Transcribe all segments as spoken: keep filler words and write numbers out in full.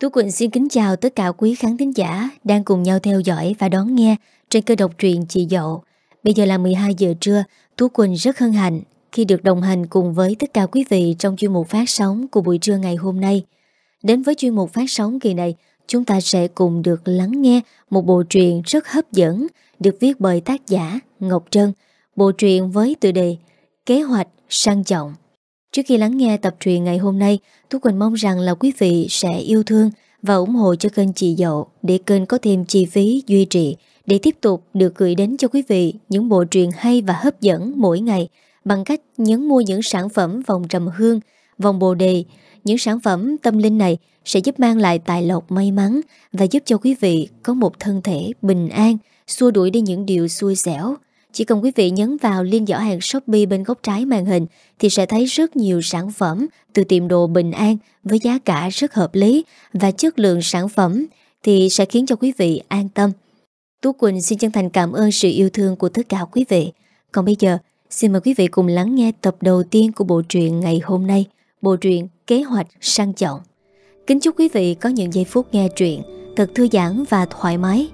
Tú Quỳnh xin kính chào tất cả quý khán thính giả đang cùng nhau theo dõi và đón nghe trên kênh độc truyện Chị Dậu. Bây giờ là mười hai giờ trưa, Tú Quỳnh rất hân hạnh khi được đồng hành cùng với tất cả quý vị trong chuyên mục phát sóng của buổi trưa ngày hôm nay. Đến với chuyên mục phát sóng kỳ này, chúng ta sẽ cùng được lắng nghe một bộ truyện rất hấp dẫn được viết bởi tác giả Ngọc Trân. Bộ truyện với tựa đề Kế hoạch sang trọng. Trước khi lắng nghe tập truyện ngày hôm nay, Tú Quỳnh mong rằng là quý vị sẽ yêu thương và ủng hộ cho kênh Chị Dậu để kênh có thêm chi phí duy trì để tiếp tục được gửi đến cho quý vị những bộ truyện hay và hấp dẫn mỗi ngày bằng cách nhấn mua những sản phẩm vòng trầm hương, vòng bồ đề. Những sản phẩm tâm linh này sẽ giúp mang lại tài lộc may mắn và giúp cho quý vị có một thân thể bình an, xua đuổi đi những điều xui xẻo. Chỉ cần quý vị nhấn vào link giỏ hàng Shopee bên góc trái màn hình thì sẽ thấy rất nhiều sản phẩm từ tiệm đồ Bình An với giá cả rất hợp lý và chất lượng sản phẩm thì sẽ khiến cho quý vị an tâm. Tú Quỳnh xin chân thành cảm ơn sự yêu thương của tất cả quý vị. Còn bây giờ, xin mời quý vị cùng lắng nghe tập đầu tiên của bộ truyện ngày hôm nay, bộ truyện Kế hoạch sang trọng. Kính chúc quý vị có những giây phút nghe truyện thật thư giãn và thoải mái.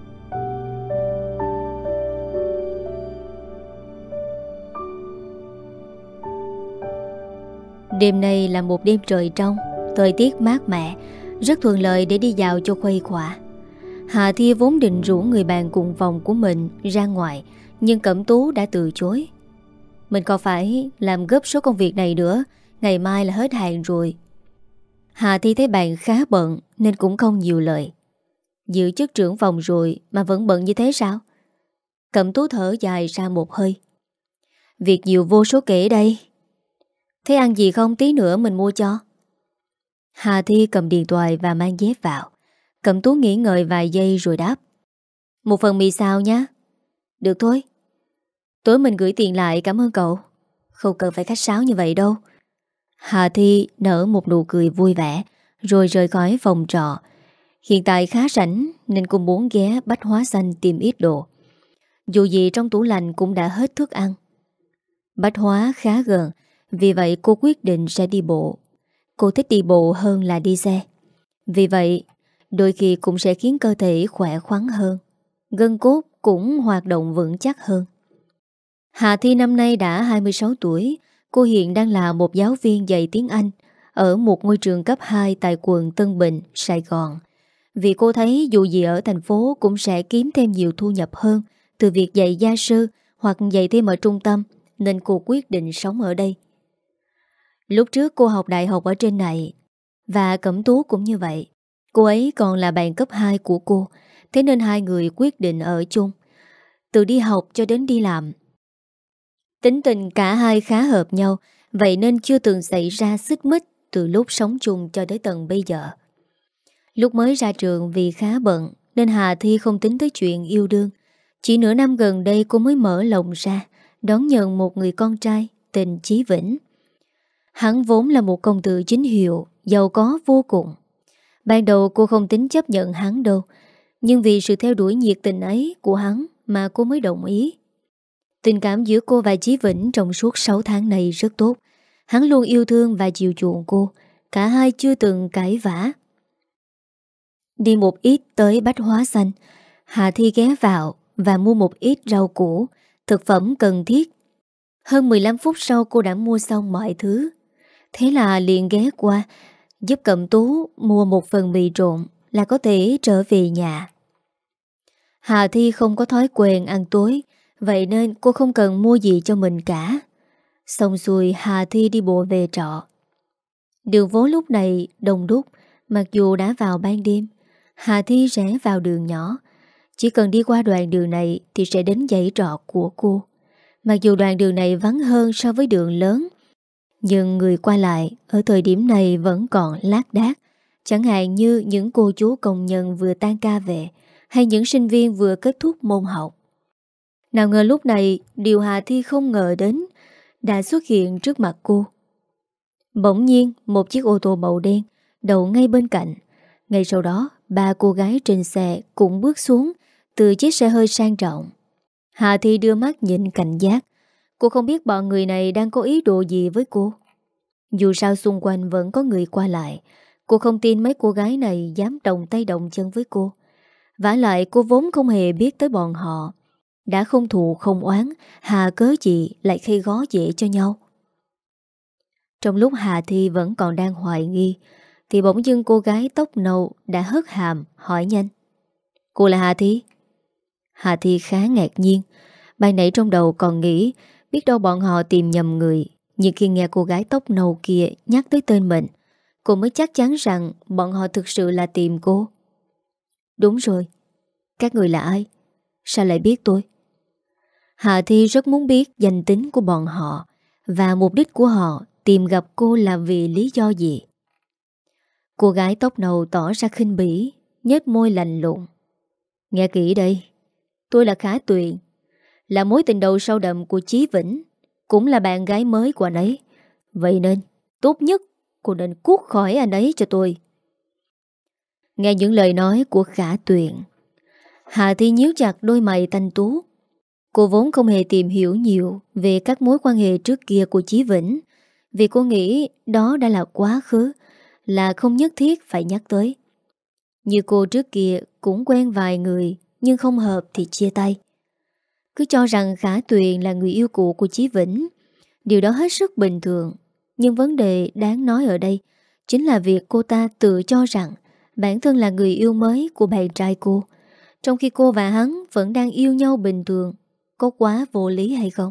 Đêm nay là một đêm trời trong, thời tiết mát mẻ, rất thuận lợi để đi dạo cho khuây khỏa. Hà Thi vốn định rủ người bạn cùng phòng của mình ra ngoài, nhưng Cẩm Tú đã từ chối. Mình còn phải làm gấp số công việc này nữa, ngày mai là hết hạn rồi. Hà Thi thấy bạn khá bận nên cũng không nhiều lời. Giữ chức trưởng phòng rồi mà vẫn bận như thế sao? Cẩm Tú thở dài ra một hơi. Việc nhiều vô số kể đây. Thế ăn gì không, tí nữa mình mua cho. Hà Thi cầm điện thoại và mang dép vào. Cẩm Tú nghĩ ngợi vài giây rồi đáp. Một phần mì xào nhé. Được thôi. Tối mình gửi tiền lại, cảm ơn cậu. Không cần phải khách sáo như vậy đâu. Hà Thi nở một nụ cười vui vẻ rồi rời khỏi phòng trọ. Hiện tại khá rảnh nên cô muốn ghé Bách Hóa Xanh tìm ít đồ. Dù gì trong tủ lạnh cũng đã hết thức ăn. Bách Hóa khá gần, vì vậy cô quyết định sẽ đi bộ. Cô thích đi bộ hơn là đi xe. Vì vậy, đôi khi cũng sẽ khiến cơ thể khỏe khoắn hơn, gân cốt cũng hoạt động vững chắc hơn. Hà Thi năm nay đã hai mươi sáu tuổi. Cô hiện đang là một giáo viên dạy tiếng Anh ở một ngôi trường cấp hai tại quận Tân Bình, Sài Gòn. Vì cô thấy dù gì ở thành phố cũng sẽ kiếm thêm nhiều thu nhập hơn từ việc dạy gia sư hoặc dạy thêm ở trung tâm, nên cô quyết định sống ở đây. Lúc trước cô học đại học ở trên này, và Cẩm Tú cũng như vậy. Cô ấy còn là bạn cấp hai của cô, thế nên hai người quyết định ở chung, từ đi học cho đến đi làm. Tính tình cả hai khá hợp nhau, vậy nên chưa từng xảy ra xích mích từ lúc sống chung cho tới tận bây giờ. Lúc mới ra trường vì khá bận nên Hà Thi không tính tới chuyện yêu đương. Chỉ nửa năm gần đây cô mới mở lòng ra, đón nhận một người con trai tên Chí Vĩnh. Hắn vốn là một công tử chính hiệu, giàu có vô cùng. Ban đầu cô không tính chấp nhận hắn đâu, nhưng vì sự theo đuổi nhiệt tình ấy của hắn mà cô mới đồng ý. Tình cảm giữa cô và Chí Vĩnh trong suốt sáu tháng này rất tốt. Hắn luôn yêu thương và chiều chuộng cô. Cả hai chưa từng cãi vã. Đi một ít tới Bách Hóa Xanh, Hà Thi ghé vào và mua một ít rau củ, thực phẩm cần thiết. Hơn mười lăm phút sau cô đã mua xong mọi thứ. Thế là liền ghé qua giúp Cẩm Tú mua một phần mì trộn là có thể trở về nhà. Hà Thi không có thói quen ăn tối, vậy nên cô không cần mua gì cho mình cả. Xong xuôi Hà Thi đi bộ về trọ. Đường phố lúc này đông đúc, mặc dù đã vào ban đêm. Hà Thi rẽ vào đường nhỏ. Chỉ cần đi qua đoạn đường này thì sẽ đến dãy trọ của cô. Mặc dù đoạn đường này vắng hơn so với đường lớn, nhưng người qua lại ở thời điểm này vẫn còn lác đác. Chẳng hạn như những cô chú công nhân vừa tan ca về, hay những sinh viên vừa kết thúc môn học. Nào ngờ lúc này điều Hà Thi không ngờ đến đã xuất hiện trước mặt cô. Bỗng nhiên một chiếc ô tô màu đen đậu ngay bên cạnh. Ngay sau đó ba cô gái trên xe cũng bước xuống từ chiếc xe hơi sang trọng. Hà Thi đưa mắt nhìn cảnh giác. Cô không biết bọn người này đang có ý đồ gì với cô. Dù sao xung quanh vẫn có người qua lại, Cô không tin mấy cô gái này dám động tay động chân với cô. Vả lại cô vốn không hề biết tới bọn họ. Đã không thù không oán, hà cớ gì lại gây gó dễ cho nhau. Trong lúc Hà Thi vẫn còn đang hoài nghi, thì bỗng dưng cô gái tóc nâu đã hất hàm hỏi nhanh: Cô là Hà Thi? Hà Thi khá ngạc nhiên. Ban nãy trong đầu còn nghĩ biết đâu bọn họ tìm nhầm người. Nhưng khi nghe cô gái tóc nâu kia nhắc tới tên mình, cô mới chắc chắn rằng bọn họ thực sự là tìm cô. Đúng rồi. Các người là ai? Sao lại biết tôi? Hà Thi rất muốn biết danh tính của bọn họ và mục đích của họ tìm gặp cô là vì lý do gì. Cô gái tóc nâu tỏ ra khinh bỉ, nhếch môi lạnh lùng. Nghe kỹ đây, tôi là Khả Tuyền, là mối tình đầu sâu đậm của Chí Vĩnh, cũng là bạn gái mới của anh ấy. Vậy nên, tốt nhất cô nên cút khỏi anh ấy cho tôi. Nghe những lời nói của Khả Tuyền, Hà Thi nhíu chặt đôi mày thanh tú. Cô vốn không hề tìm hiểu nhiều về các mối quan hệ trước kia của Chí Vĩnh, vì cô nghĩ đó đã là quá khứ, là không nhất thiết phải nhắc tới. Như cô trước kia cũng quen vài người, nhưng không hợp thì chia tay. Cứ cho rằng Khả Tuyền là người yêu cũ của Chí Vĩnh. Điều đó hết sức bình thường. Nhưng vấn đề đáng nói ở đây chính là việc cô ta tự cho rằng bản thân là người yêu mới của bạn trai cô, trong khi cô và hắn vẫn đang yêu nhau bình thường. Có quá vô lý hay không?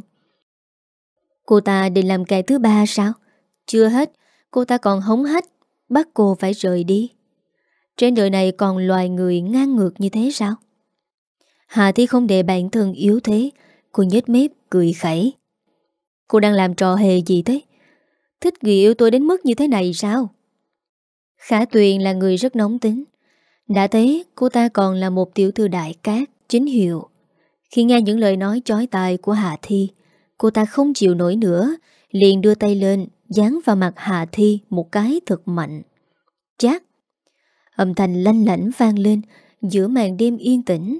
Cô ta định làm kẻ thứ ba sao? Chưa hết, cô ta còn hống hách bắt cô phải rời đi. Trên đời này còn loài người ngang ngược như thế sao? Hà Thi không để bản thân yếu thế. Cô nhếch mép cười khẩy. Cô đang làm trò hề gì thế? Thích người yêu tôi đến mức như thế này sao? Khả Tuyền là người rất nóng tính. Đã thế cô ta còn là một tiểu thư đại cát chính hiệu. Khi nghe những lời nói chói tai của Hà Thi, cô ta không chịu nổi nữa, liền đưa tay lên giáng vào mặt Hà Thi một cái thật mạnh. Chát! Âm thanh lanh lảnh vang lên giữa màn đêm yên tĩnh.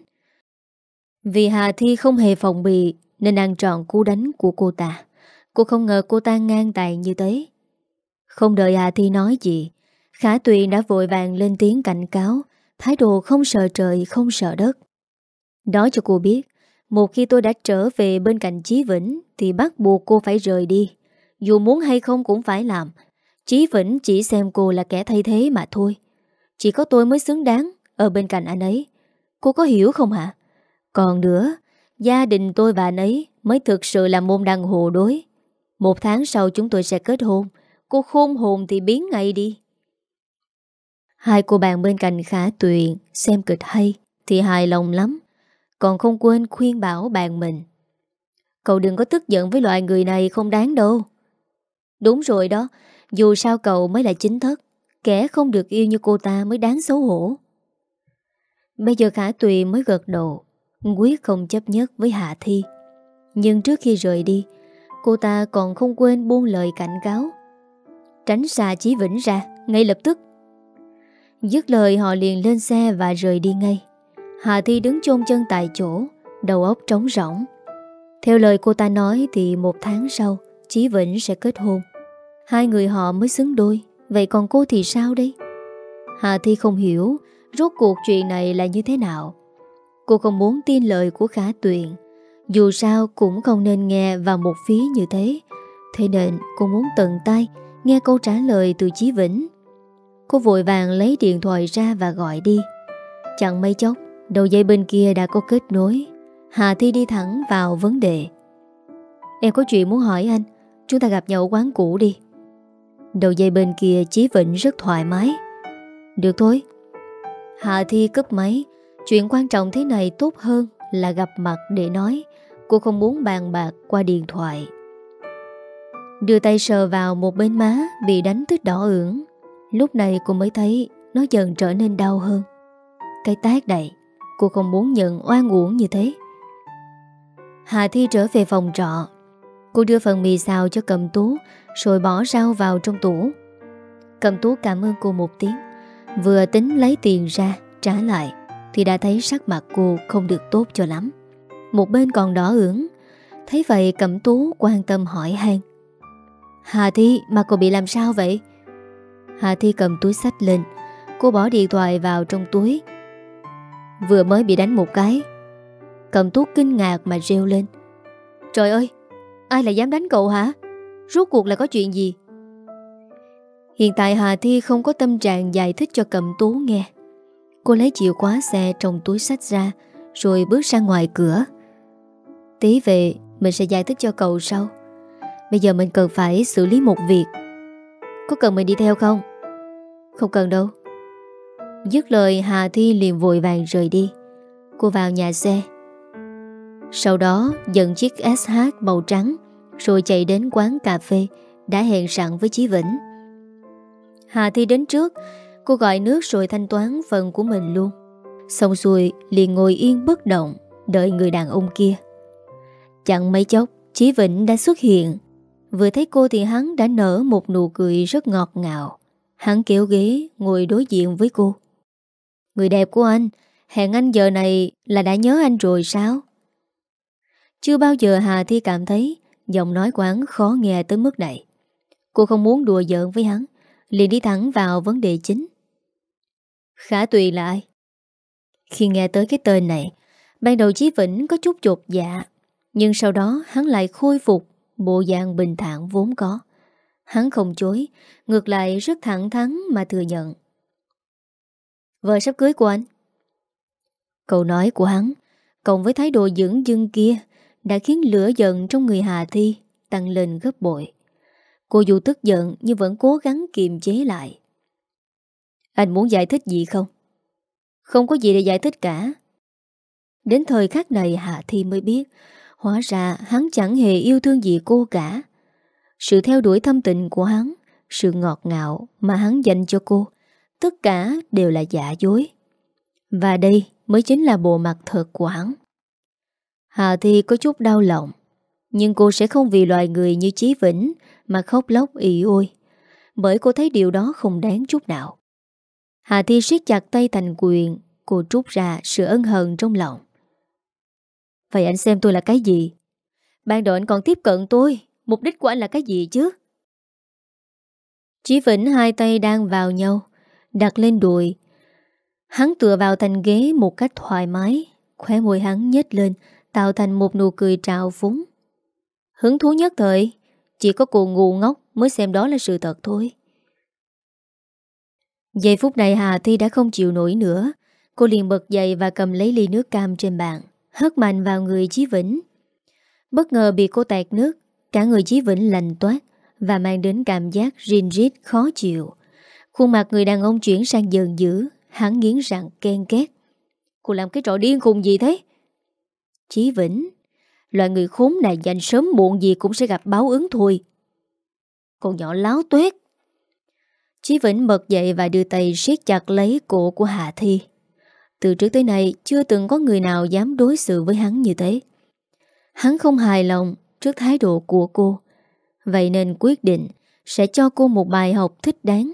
Vì Hà Thi không hề phòng bị nên ăn trọn cú đánh của cô ta. Cô không ngờ cô ta ngang tàn như thế. Không đợi Hà Thi nói gì, Khả Tuyền đã vội vàng lên tiếng cảnh cáo, thái độ không sợ trời không sợ đất. Nói cho cô biết, một khi tôi đã trở về bên cạnh Chí Vĩnh thì bắt buộc cô phải rời đi. Dù muốn hay không cũng phải làm. Chí Vĩnh chỉ xem cô là kẻ thay thế mà thôi. Chỉ có tôi mới xứng đáng ở bên cạnh anh ấy. Cô có hiểu không hả? Còn nữa, gia đình tôi và anh ấy mới thực sự là môn đăng hộ đối. Một tháng sau chúng tôi sẽ kết hôn. Cô khôn hồn thì biến ngay đi. Hai cô bạn bên cạnh Khả Tuyền xem kịch hay thì hài lòng lắm, còn không quên khuyên bảo bạn mình. Cậu đừng có tức giận với loại người này, không đáng đâu. Đúng rồi đó, dù sao cậu mới là chính thất, kẻ không được yêu như cô ta mới đáng xấu hổ. Bây giờ Khả Tuyền mới gật đầu, quyết không chấp nhất với Hạ Thi. Nhưng trước khi rời đi, cô ta còn không quên buông lời cảnh cáo. Tránh xa Chí Vĩnh ra, ngay lập tức. Dứt lời họ liền lên xe và rời đi ngay. Hà Thi đứng chôn chân tại chỗ, đầu óc trống rỗng. Theo lời cô ta nói thì một tháng sau Chí Vĩnh sẽ kết hôn. Hai người họ mới xứng đôi. Vậy còn cô thì sao đây? Hà Thi không hiểu rốt cuộc chuyện này là như thế nào. Cô không muốn tin lời của Khả Tuyền, dù sao cũng không nên nghe vào một phía như thế. Thế nên cô muốn tận tay nghe câu trả lời từ Chí Vĩnh. Cô vội vàng lấy điện thoại ra và gọi đi. Chẳng mấy chốc đầu dây bên kia đã có kết nối. Hà Thi đi thẳng vào vấn đề. Em có chuyện muốn hỏi anh, chúng ta gặp nhau ở quán cũ đi. Đầu dây bên kia Chí Vĩnh rất thoải mái. Được thôi. Hà Thi cúp máy. Chuyện quan trọng thế này tốt hơn là gặp mặt để nói. Cô không muốn bàn bạc qua điện thoại. Đưa tay sờ vào một bên má bị đánh tới đỏ ửng. Lúc này cô mới thấy nó dần trở nên đau hơn. Cái tát này cô không muốn nhận oan uổng như thế. Hà Thi trở về phòng trọ. Cô đưa phần mì xào cho Cẩm Tú, rồi bỏ rau vào trong tủ. Cẩm Tú cảm ơn cô một tiếng. Vừa tính lấy tiền ra trả lại thì đã thấy sắc mặt cô không được tốt cho lắm. Một bên còn đỏ ửng. Thấy vậy Cẩm Tú quan tâm hỏi han. Hà Thi, mà cô bị làm sao vậy? Hà Thi cầm túi xách lên. Cô bỏ điện thoại vào trong túi. Vừa mới bị đánh một cái. Cẩm Tú kinh ngạc mà reo lên. Trời ơi, ai lại dám đánh cậu hả? Rốt cuộc là có chuyện gì? Hiện tại Hà Thi không có tâm trạng giải thích cho Cẩm Tú nghe. Cô lấy chìa khóa xe trong túi xách ra, rồi bước ra ngoài cửa. Tí về mình sẽ giải thích cho cậu sau. Bây giờ mình cần phải xử lý một việc. Có cần mình đi theo không? Không cần đâu. Dứt lời Hà Thi liền vội vàng rời đi. Cô vào nhà xe. Sau đó dẫn chiếc ét hát màu trắng, rồi chạy đến quán cà phê đã hẹn sẵn với Chí Vĩnh. Hà Thi đến trước. Cô gọi nước rồi thanh toán phần của mình luôn. Xong xuôi liền ngồi yên bất động, đợi người đàn ông kia. Chẳng mấy chốc Chí Vĩnh đã xuất hiện. Vừa thấy cô thì hắn đã nở một nụ cười rất ngọt ngào. Hắn kéo ghế ngồi đối diện với cô. Người đẹp của anh, hẹn anh giờ này là đã nhớ anh rồi sao? Chưa bao giờ Hà Thi cảm thấy giọng nói của hắn khó nghe tới mức này. Cô không muốn đùa giỡn với hắn, liền đi thẳng vào vấn đề chính. Khả Tùy là ai? Khi nghe tới cái tên này, ban đầu Chí Vĩnh có chút chột dạ, nhưng sau đó hắn lại khôi phục bộ dạng bình thản vốn có. Hắn không chối, ngược lại rất thẳng thắn mà thừa nhận. Vợ sắp cưới của anh. Câu nói của hắn cộng với thái độ dửng dưng kia đã khiến lửa giận trong người Hà Thi tăng lên gấp bội. Cô dù tức giận nhưng vẫn cố gắng kiềm chế lại. Anh muốn giải thích gì không? Không có gì để giải thích cả. Đến thời khắc này Hà Thi mới biết, hóa ra hắn chẳng hề yêu thương gì cô cả. Sự theo đuổi thâm tình của hắn, sự ngọt ngào mà hắn dành cho cô, tất cả đều là giả dối. Và đây mới chính là bộ mặt thật của hắn. Hà Thi có chút đau lòng, nhưng cô sẽ không vì loài người như Chí Vĩnh mà khóc lóc ỉ ôi, bởi cô thấy điều đó không đáng chút nào. Hà Thi siết chặt tay thành quyền. Cô trút ra sự ân hận trong lòng. Vậy anh xem tôi là cái gì? Ban đầu anh còn tiếp cận tôi, mục đích của anh là cái gì chứ? Chí Vĩnh hai tay đang vào nhau, đặt lên đùi. Hắn tựa vào thành ghế một cách thoải mái. Khóe môi hắn nhếch lên, tạo thành một nụ cười trào phúng. Hứng thú nhất thời, chỉ có cô ngu ngốc mới xem đó là sự thật thôi. Giây phút này Hà Thi đã không chịu nổi nữa. Cô liền bật dậy và cầm lấy ly nước cam trên bàn, hất mạnh vào người Chí Vĩnh. Bất ngờ bị cô tạt nước, cả người Chí Vĩnh lạnh toát và mang đến cảm giác rin rít khó chịu. Khuôn mặt người đàn ông chuyển sang giận dữ. Hắn nghiến răng ken két. Cô làm cái trò điên khùng gì thế? Chí Vĩnh, loại người khốn này dành sớm muộn gì cũng sẽ gặp báo ứng thôi. Con nhỏ láo tuét. Chí Vĩnh bật dậy và đưa tay siết chặt lấy cổ của Hà Thi. Từ trước tới nay chưa từng có người nào dám đối xử với hắn như thế. Hắn không hài lòng trước thái độ của cô, vậy nên quyết định sẽ cho cô một bài học thích đáng.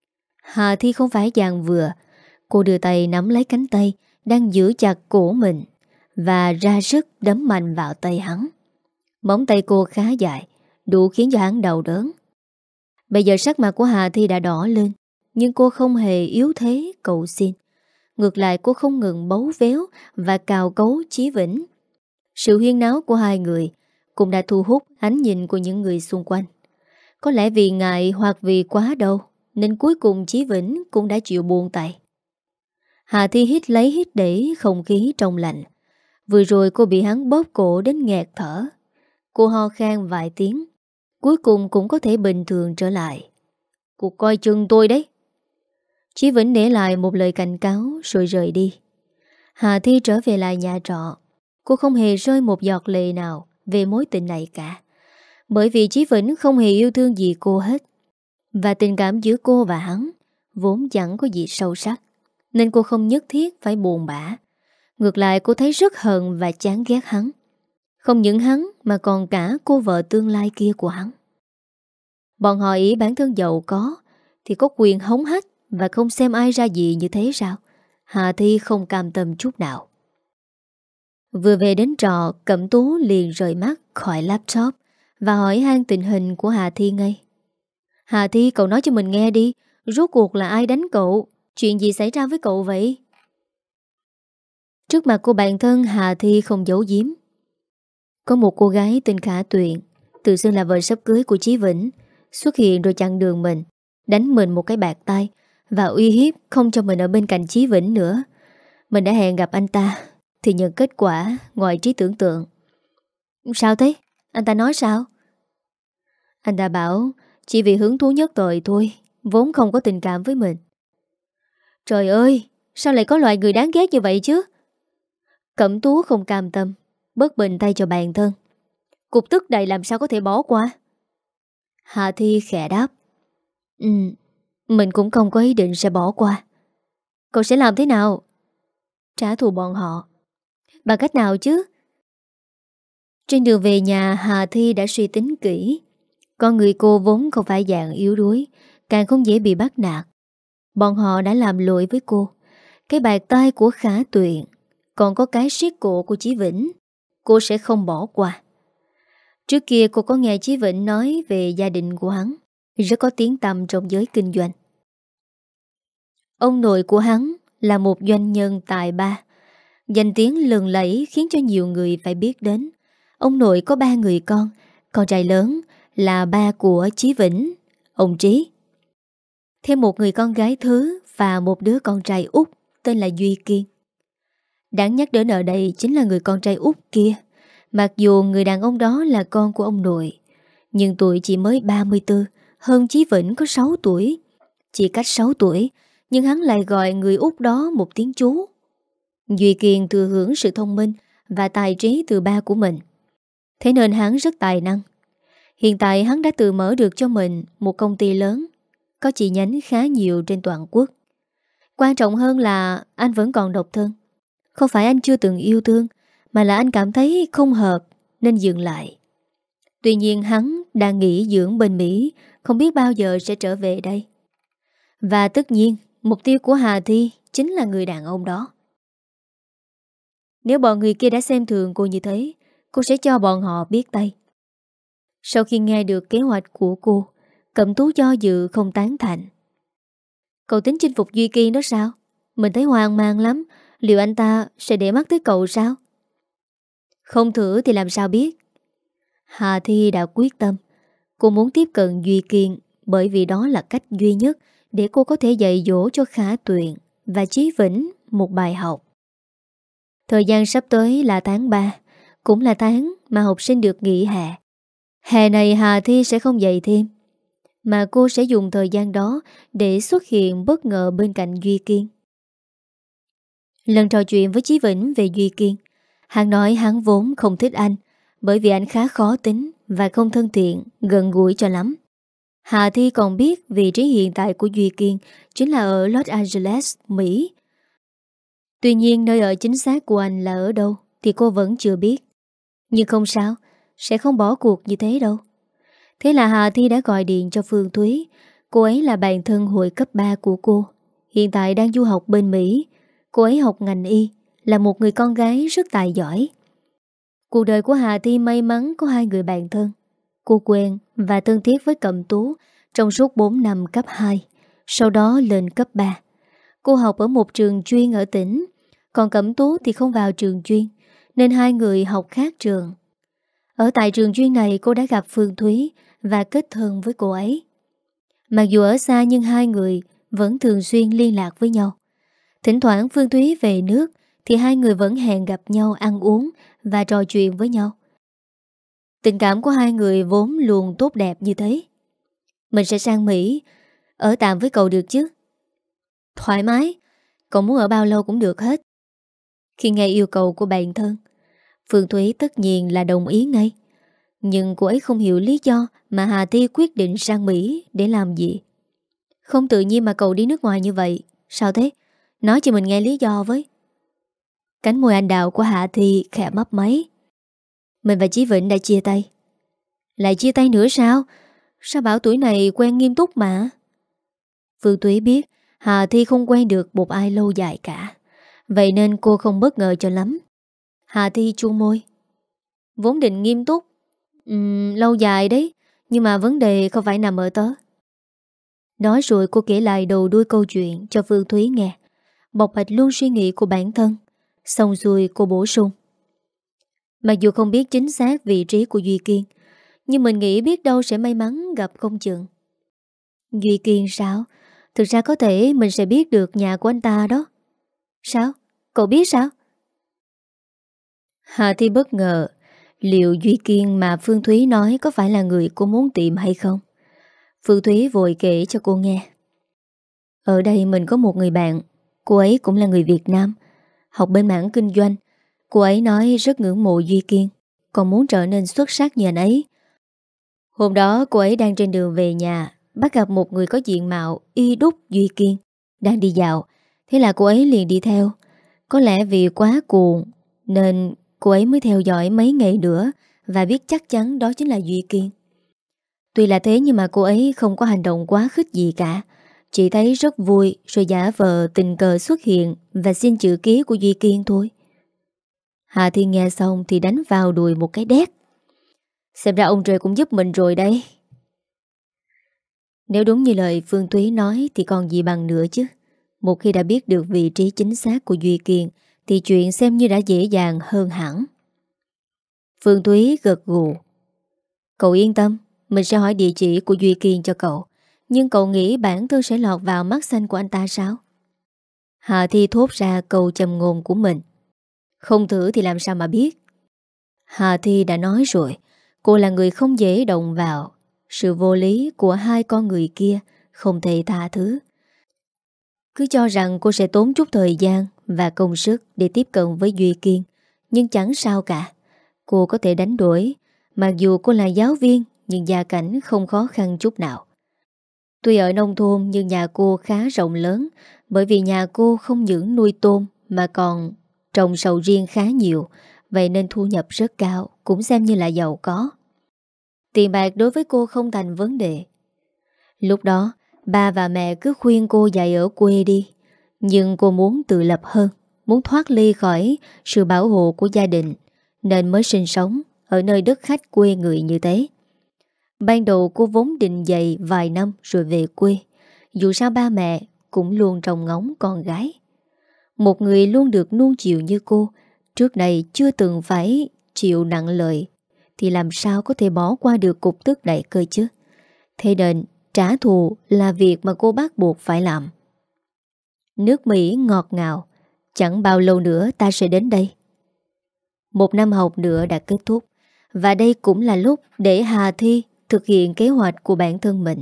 Hà Thi không phải dạng vừa. Cô đưa tay nắm lấy cánh tay đang giữ chặt cổ mình và ra sức đấm mạnh vào tay hắn. Móng tay cô khá dài, đủ khiến cho hắn đau đớn. Bây giờ sắc mặt của Hà Thi đã đỏ lên, nhưng cô không hề yếu thế cầu xin. Ngược lại cô không ngừng bấu véo và cào cấu Chí Vĩnh. Sự huyên náo của hai người cũng đã thu hút ánh nhìn của những người xung quanh. Có lẽ vì ngại hoặc vì quá đau, nên cuối cùng Chí Vĩnh cũng đã chịu buông tay. Hà Thi hít lấy hít để không khí trong lạnh. Vừa rồi cô bị hắn bóp cổ đến nghẹt thở. Cô ho khan vài tiếng, cuối cùng cũng có thể bình thường trở lại. Cô coi chừng tôi đấy. Chí Vĩnh để lại một lời cảnh cáo rồi rời đi. Hà Thi trở về lại nhà trọ. Cô không hề rơi một giọt lệ nào về mối tình này cả. Bởi vì Chí Vĩnh không hề yêu thương gì cô hết. Và tình cảm giữa cô và hắn vốn chẳng có gì sâu sắc, nên cô không nhất thiết phải buồn bã. Ngược lại cô thấy rất hận và chán ghét hắn. Không những hắn mà còn cả cô vợ tương lai kia của hắn. Bọn họ ý bản thân giàu có thì có quyền hống hách và không xem ai ra gì như thế sao? Hà Thi không cam tâm chút nào. Vừa về đến trọ, Cẩm Tú liền rời mắt khỏi laptop và hỏi han tình hình của Hà Thi ngay. Hà Thi, cậu nói cho mình nghe đi, Rốt cuộc là ai đánh cậu? Chuyện gì xảy ra với cậu vậy? Trước mặt cô bạn thân, Hà Thi không giấu giếm. Có một cô gái tên Khả Tuyền, tự xưng là vợ sắp cưới của Chí Vĩnh, xuất hiện rồi chặn đường mình, đánh mình một cái bạt tay và uy hiếp không cho mình ở bên cạnh Chí Vĩnh nữa. Mình đã hẹn gặp anh ta thì nhận kết quả ngoài trí tưởng tượng. Sao thế? Anh ta nói sao? Anh ta bảo chỉ vì hứng thú nhất thời thôi, vốn không có tình cảm với mình. Trời ơi, sao lại có loại người đáng ghét như vậy chứ? Cẩm Tú không cam tâm, bớt bình tay cho bạn thân. Cục tức này làm sao có thể bỏ qua? Hà Thi khẽ đáp. Ừ, mình cũng không có ý định sẽ bỏ qua. Cậu sẽ làm thế nào? Trả thù bọn họ. Bằng cách nào chứ? Trên đường về nhà, Hà Thi đã suy tính kỹ. Con người cô vốn không phải dạng yếu đuối, càng không dễ bị bắt nạt. Bọn họ đã làm lỗi với cô. Cái bạt tay của Khả Tuyền, còn có cái siết cổ của Chí Vĩnh, cô sẽ không bỏ qua. Trước kia cô có nghe Chí Vĩnh nói về gia đình của hắn, rất có tiếng tăm trong giới kinh doanh. Ông nội của hắn là một doanh nhân tài ba, danh tiếng lừng lẫy khiến cho nhiều người phải biết đến. Ông nội có ba người con, con trai lớn là ba của Chí Vĩnh, ông Trí. Thêm một người con gái thứ và một đứa con trai út tên là Duy Kiên. Đáng nhắc đến ở đây chính là người con trai út kia. Mặc dù người đàn ông đó là con của ông nội, nhưng tuổi chỉ mới ba mươi tư, hơn Chí Vĩnh có sáu tuổi. Chỉ cách sáu tuổi, nhưng hắn lại gọi người út đó một tiếng chú. Duy Kiên thừa hưởng sự thông minh và tài trí từ ba của mình, thế nên hắn rất tài năng. Hiện tại hắn đã tự mở được cho mình một công ty lớn, có chi nhánh khá nhiều trên toàn quốc. Quan trọng hơn là anh vẫn còn độc thân. Không phải anh chưa từng yêu thương, mà là anh cảm thấy không hợp nên dừng lại. Tuy nhiên hắn đang nghỉ dưỡng bên Mỹ, không biết bao giờ sẽ trở về đây. Và tất nhiên mục tiêu của Hà Thi chính là người đàn ông đó. Nếu bọn người kia đã xem thường cô như thế, cô sẽ cho bọn họ biết tay. Sau khi nghe được kế hoạch của cô, Cẩm Tú do dự không tán thành. Cậu tính chinh phục Duy Kiên đó sao? Mình thấy hoang mang lắm. Liệu anh ta sẽ để mắt tới cậu sao? Không thử thì làm sao biết. Hà Thi đã quyết tâm. Cô muốn tiếp cận Duy Kiên, bởi vì đó là cách duy nhất để cô có thể dạy dỗ cho Khả Tuyền và Chí Vĩnh một bài học. Thời gian sắp tới là tháng ba, cũng là tháng mà học sinh được nghỉ hè. Hè này Hà Thi sẽ không dạy thêm, mà cô sẽ dùng thời gian đó để xuất hiện bất ngờ bên cạnh Duy Kiên. Lần trò chuyện với Chí Vĩnh về Duy Kiên, hắn nói hắn vốn không thích anh, bởi vì anh khá khó tính và không thân thiện, gần gũi cho lắm. Hà Thi còn biết vị trí hiện tại của Duy Kiên chính là ở Los Angeles, Mỹ. Tuy nhiên nơi ở chính xác của anh là ở đâu thì cô vẫn chưa biết. Nhưng không sao, sẽ không bỏ cuộc như thế đâu. Thế là Hà Thi đã gọi điện cho Phương Thúy. Cô ấy là bạn thân hồi cấp ba của cô, hiện tại đang du học bên Mỹ. Cô ấy học ngành y, là một người con gái rất tài giỏi. Cuộc đời của Hà Thi may mắn có hai người bạn thân. Cô quen và thân thiết với Cẩm Tú trong suốt bốn năm cấp hai, sau đó lên cấp ba. Cô học ở một trường chuyên ở tỉnh, còn Cẩm Tú thì không vào trường chuyên, nên hai người học khác trường. Ở tại trường chuyên này cô đã gặp Phương Thúy và kết thân với cô ấy. Mặc dù ở xa nhưng hai người vẫn thường xuyên liên lạc với nhau. Thỉnh thoảng Phương Thúy về nước thì hai người vẫn hẹn gặp nhau ăn uống và trò chuyện với nhau. Tình cảm của hai người vốn luôn tốt đẹp như thế. Mình sẽ sang Mỹ, ở tạm với cậu được chứ? Thoải mái, cậu muốn ở bao lâu cũng được hết. Khi nghe yêu cầu của bạn thân, Phương Thúy tất nhiên là đồng ý ngay. Nhưng cô ấy không hiểu lý do mà Hà Thi quyết định sang Mỹ để làm gì. Không tự nhiên mà cậu đi nước ngoài như vậy. Sao thế? Nói cho mình nghe lý do với. Cánh môi anh đào của Hà Thi khẽ mấp máy. Mình và Chí Vĩnh đã chia tay. Lại chia tay nữa sao? Sao bảo tuổi này quen nghiêm túc mà? Phương Thúy biết Hà Thi không quen được một ai lâu dài cả, vậy nên cô không bất ngờ cho lắm. Hà Thi chuông môi. Vốn định nghiêm túc, uhm, lâu dài đấy, nhưng mà vấn đề không phải nằm ở tớ. Nói rồi cô kể lại đầu đuôi câu chuyện cho Phương Thúy nghe, bộc bạch luôn suy nghĩ của bản thân. Xong rồi cô bổ sung: Mặc dù không biết chính xác vị trí của Duy Kiên, nhưng mình nghĩ biết đâu sẽ may mắn gặp không chừng. Duy Kiên sao? Thực ra có thể mình sẽ biết được nhà của anh ta đó. Sao? Cậu biết sao? Hà Thi bất ngờ, liệu Duy Kiên mà Phương Thúy nói có phải là người cô muốn tìm hay không? Phương Thúy vội kể cho cô nghe. Ở đây mình có một người bạn, cô ấy cũng là người Việt Nam, học bên mảng kinh doanh. Cô ấy nói rất ngưỡng mộ Duy Kiên, còn muốn trở nên xuất sắc như anh ấy. Hôm đó cô ấy đang trên đường về nhà, bắt gặp một người có diện mạo y đúc Duy Kiên đang đi dạo. Thế là cô ấy liền đi theo. Có lẽ vì quá cuồng nên cô ấy mới theo dõi mấy ngày nữa và biết chắc chắn đó chính là Duy Kiên. Tuy là thế nhưng mà cô ấy không có hành động quá khích gì cả, chỉ thấy rất vui rồi giả vờ tình cờ xuất hiện và xin chữ ký của Duy Kiên thôi. Hà Thiên nghe xong thì đánh vào đùi một cái đét. Xem ra ông trời cũng giúp mình rồi đây. Nếu đúng như lời Phương Thúy nói thì còn gì bằng nữa chứ. Một khi đã biết được vị trí chính xác của Duy Kiên thì chuyện xem như đã dễ dàng hơn hẳn. Phương Thúy gật gù. Cậu yên tâm, mình sẽ hỏi địa chỉ của Duy Kiên cho cậu. Nhưng cậu nghĩ bản thân sẽ lọt vào mắt xanh của anh ta sao? Hà Thi thốt ra câu châm ngôn của mình. Không thử thì làm sao mà biết. Hà Thi đã nói rồi, cô là người không dễ động vào. Sự vô lý của hai con người kia không thể tha thứ. Cứ cho rằng cô sẽ tốn chút thời gian và công sức để tiếp cận với Duy Kiên, nhưng chẳng sao cả. Cô có thể đánh đuổi. Mặc dù cô là giáo viên, nhưng gia cảnh không khó khăn chút nào. Tuy ở nông thôn nhưng nhà cô khá rộng lớn, bởi vì nhà cô không những nuôi tôm mà còn trồng sầu riêng khá nhiều, vậy nên thu nhập rất cao, cũng xem như là giàu có. Tiền bạc đối với cô không thành vấn đề. Lúc đó, ba và mẹ cứ khuyên cô dạy ở quê đi, nhưng cô muốn tự lập hơn, muốn thoát ly khỏi sự bảo hộ của gia đình, nên mới sinh sống ở nơi đất khách quê người như thế. Ban đầu cô vốn định dạy vài năm rồi về quê. Dù sao ba mẹ cũng luôn trông ngóng con gái. Một người luôn được nuông chiều như cô, trước này chưa từng phải chịu nặng lời, thì làm sao có thể bỏ qua được cục tức này cơ chứ. Thế nên trả thù là việc mà cô bắt buộc phải làm. Nước Mỹ ngọt ngào. Chẳng bao lâu nữa ta sẽ đến đây. Một năm học nữa đã kết thúc, và đây cũng là lúc để Hà Thi thực hiện kế hoạch của bản thân mình.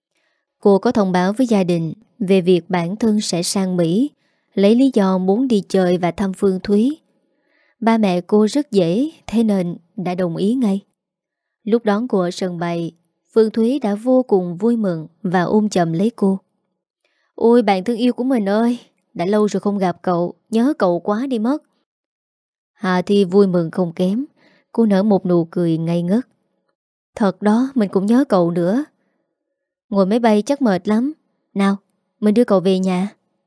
Cô có thông báo với gia đình về việc bản thân sẽ sang Mỹ, lấy lý do muốn đi chơi và thăm Phương Thúy. Ba mẹ cô rất dễ, thế nên đã đồng ý ngay. Lúc đón cô ở sân bay, Phương Thúy đã vô cùng vui mừng và ôm chầm lấy cô. Ôi bạn thân yêu của mình ơi, đã lâu rồi không gặp cậu, nhớ cậu quá đi mất. Hà Thi vui mừng không kém, cô nở một nụ cười ngây ngất. Thật đó, mình cũng nhớ cậu nữa. Ngồi máy bay chắc mệt lắm. Nào, mình đưa cậu về nhà.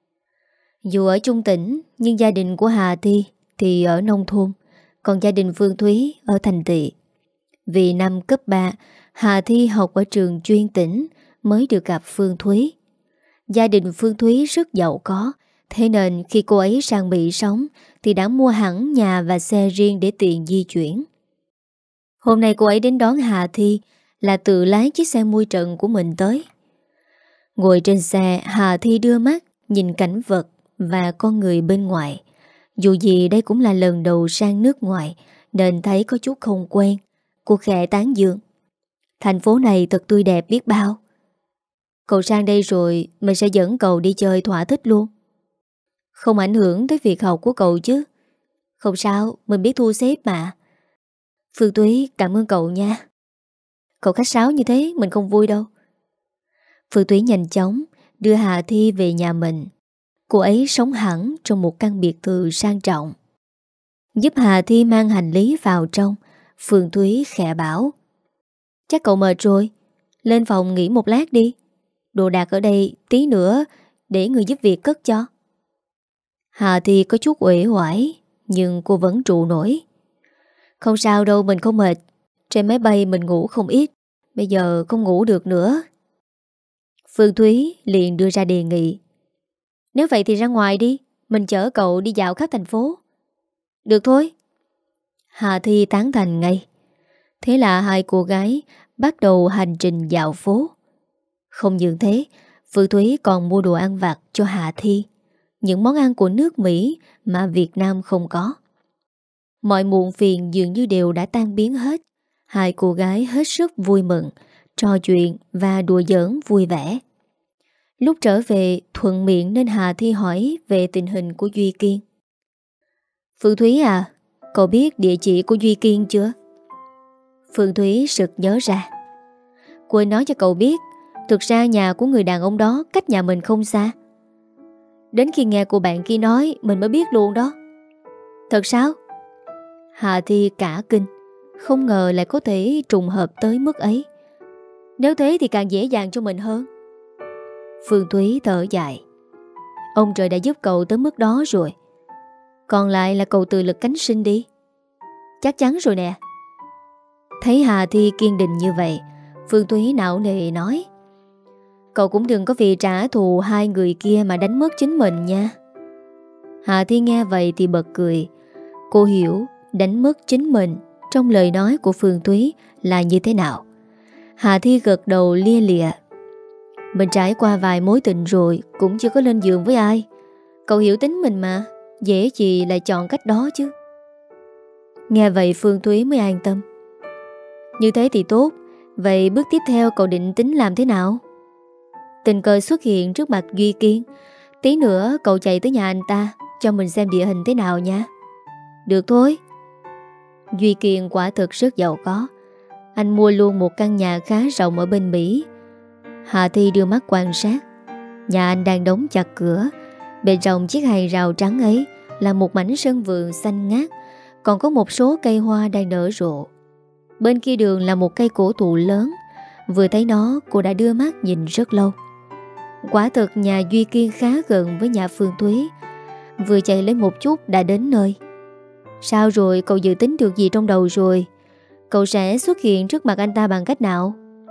Dù ở chung tỉnh, nhưng gia đình của Hà Thi thì ở nông thôn, còn gia đình Phương Thúy ở thành thị. Vì năm cấp ba, Hà Thi học ở trường chuyên tỉnh mới được gặp Phương Thúy. Gia đình Phương Thúy rất giàu có, thế nên khi cô ấy sang Mỹ sống thì đã mua hẳn nhà và xe riêng để tiện di chuyển. Hôm nay cô ấy đến đón Hà Thi là tự lái chiếc xe mui trần của mình tới. Ngồi trên xe, Hà Thi đưa mắt nhìn cảnh vật và con người bên ngoài. Dù gì đây cũng là lần đầu sang nước ngoài nên thấy có chút không quen. Cô khẽ tán dương. Thành phố này thật tươi đẹp biết bao. Cậu sang đây rồi mình sẽ dẫn cậu đi chơi thỏa thích luôn. Không ảnh hưởng tới việc học của cậu chứ. Không sao, mình biết thu xếp mà. Phương Thúy cảm ơn cậu nha. Cậu khách sáo như thế mình không vui đâu. Phương Thúy nhanh chóng đưa Hà Thi về nhà mình. Cô ấy sống hẳn trong một căn biệt thự sang trọng. Giúp Hà Thi mang hành lý vào trong, Phương Thúy khẽ bảo. Chắc cậu mệt rồi, lên phòng nghỉ một lát đi. Đồ đạc ở đây tí nữa để người giúp việc cất cho. Hà Thi có chút uể oải, nhưng cô vẫn trụ nổi. Không sao đâu, mình không mệt. Trên máy bay mình ngủ không ít, bây giờ không ngủ được nữa. Phương Thúy liền đưa ra đề nghị. Nếu vậy thì ra ngoài đi, mình chở cậu đi dạo khắp thành phố. Được thôi. Hà Thi tán thành ngay. Thế là hai cô gái bắt đầu hành trình dạo phố. Không những thế, Phương Thúy còn mua đồ ăn vặt cho Hà Thi, những món ăn của nước Mỹ mà Việt Nam không có. Mọi muộn phiền dường như đều đã tan biến hết. Hai cô gái hết sức vui mừng, trò chuyện và đùa giỡn vui vẻ. Lúc trở về thuận miệng nên Hà Thi hỏi về tình hình của Duy Kiên. Phương Thúy à, cậu biết địa chỉ của Duy Kiên chưa? Phương Thúy sực nhớ ra. Cô ấy nói cho cậu biết, thực ra nhà của người đàn ông đó cách nhà mình không xa. Đến khi nghe cô bạn kia nói mình mới biết luôn đó. Thật sao? Hà Thi cả kinh, không ngờ lại có thể trùng hợp tới mức ấy. Nếu thế thì càng dễ dàng cho mình hơn. Phương Thúy thở dài. Ông trời đã giúp cậu tới mức đó rồi, còn lại là cậu tự lực cánh sinh đi. Chắc chắn rồi nè. Thấy Hà Thi kiên định như vậy, Phương Thúy não nề nói. Cậu cũng đừng có vì trả thù hai người kia mà đánh mất chính mình nha. Hà Thi nghe vậy thì bật cười. Cô hiểu đánh mất chính mình trong lời nói của Phương Thúy là như thế nào. Hà Thi gật đầu lia lịa. Mình trải qua vài mối tình rồi, cũng chưa có lên giường với ai. Cậu hiểu tính mình mà, dễ gì lại chọn cách đó chứ. Nghe vậy Phương Thúy mới an tâm. Như thế thì tốt. Vậy bước tiếp theo cậu định tính làm thế nào? Tình cờ xuất hiện trước mặt Duy Kiên, tí nữa cậu chạy tới nhà anh ta cho mình xem địa hình thế nào nha. Được thôi. Duy Kiên quả thực rất giàu có. Anh mua luôn một căn nhà khá rộng ở bên Mỹ. Hà Thi đưa mắt quan sát. Nhà anh đang đóng chặt cửa. Bên trong chiếc hàng rào trắng ấy là một mảnh sân vườn xanh ngát, còn có một số cây hoa đang nở rộ. Bên kia đường là một cây cổ thụ lớn. Vừa thấy nó cô đã đưa mắt nhìn rất lâu. Quả thực nhà Duy Kiên khá gần với nhà Phương Thúy. Vừa chạy lên một chút đã đến nơi. Sao rồi, cậu dự tính được gì trong đầu rồi? Cậu sẽ xuất hiện trước mặt anh ta bằng cách nào?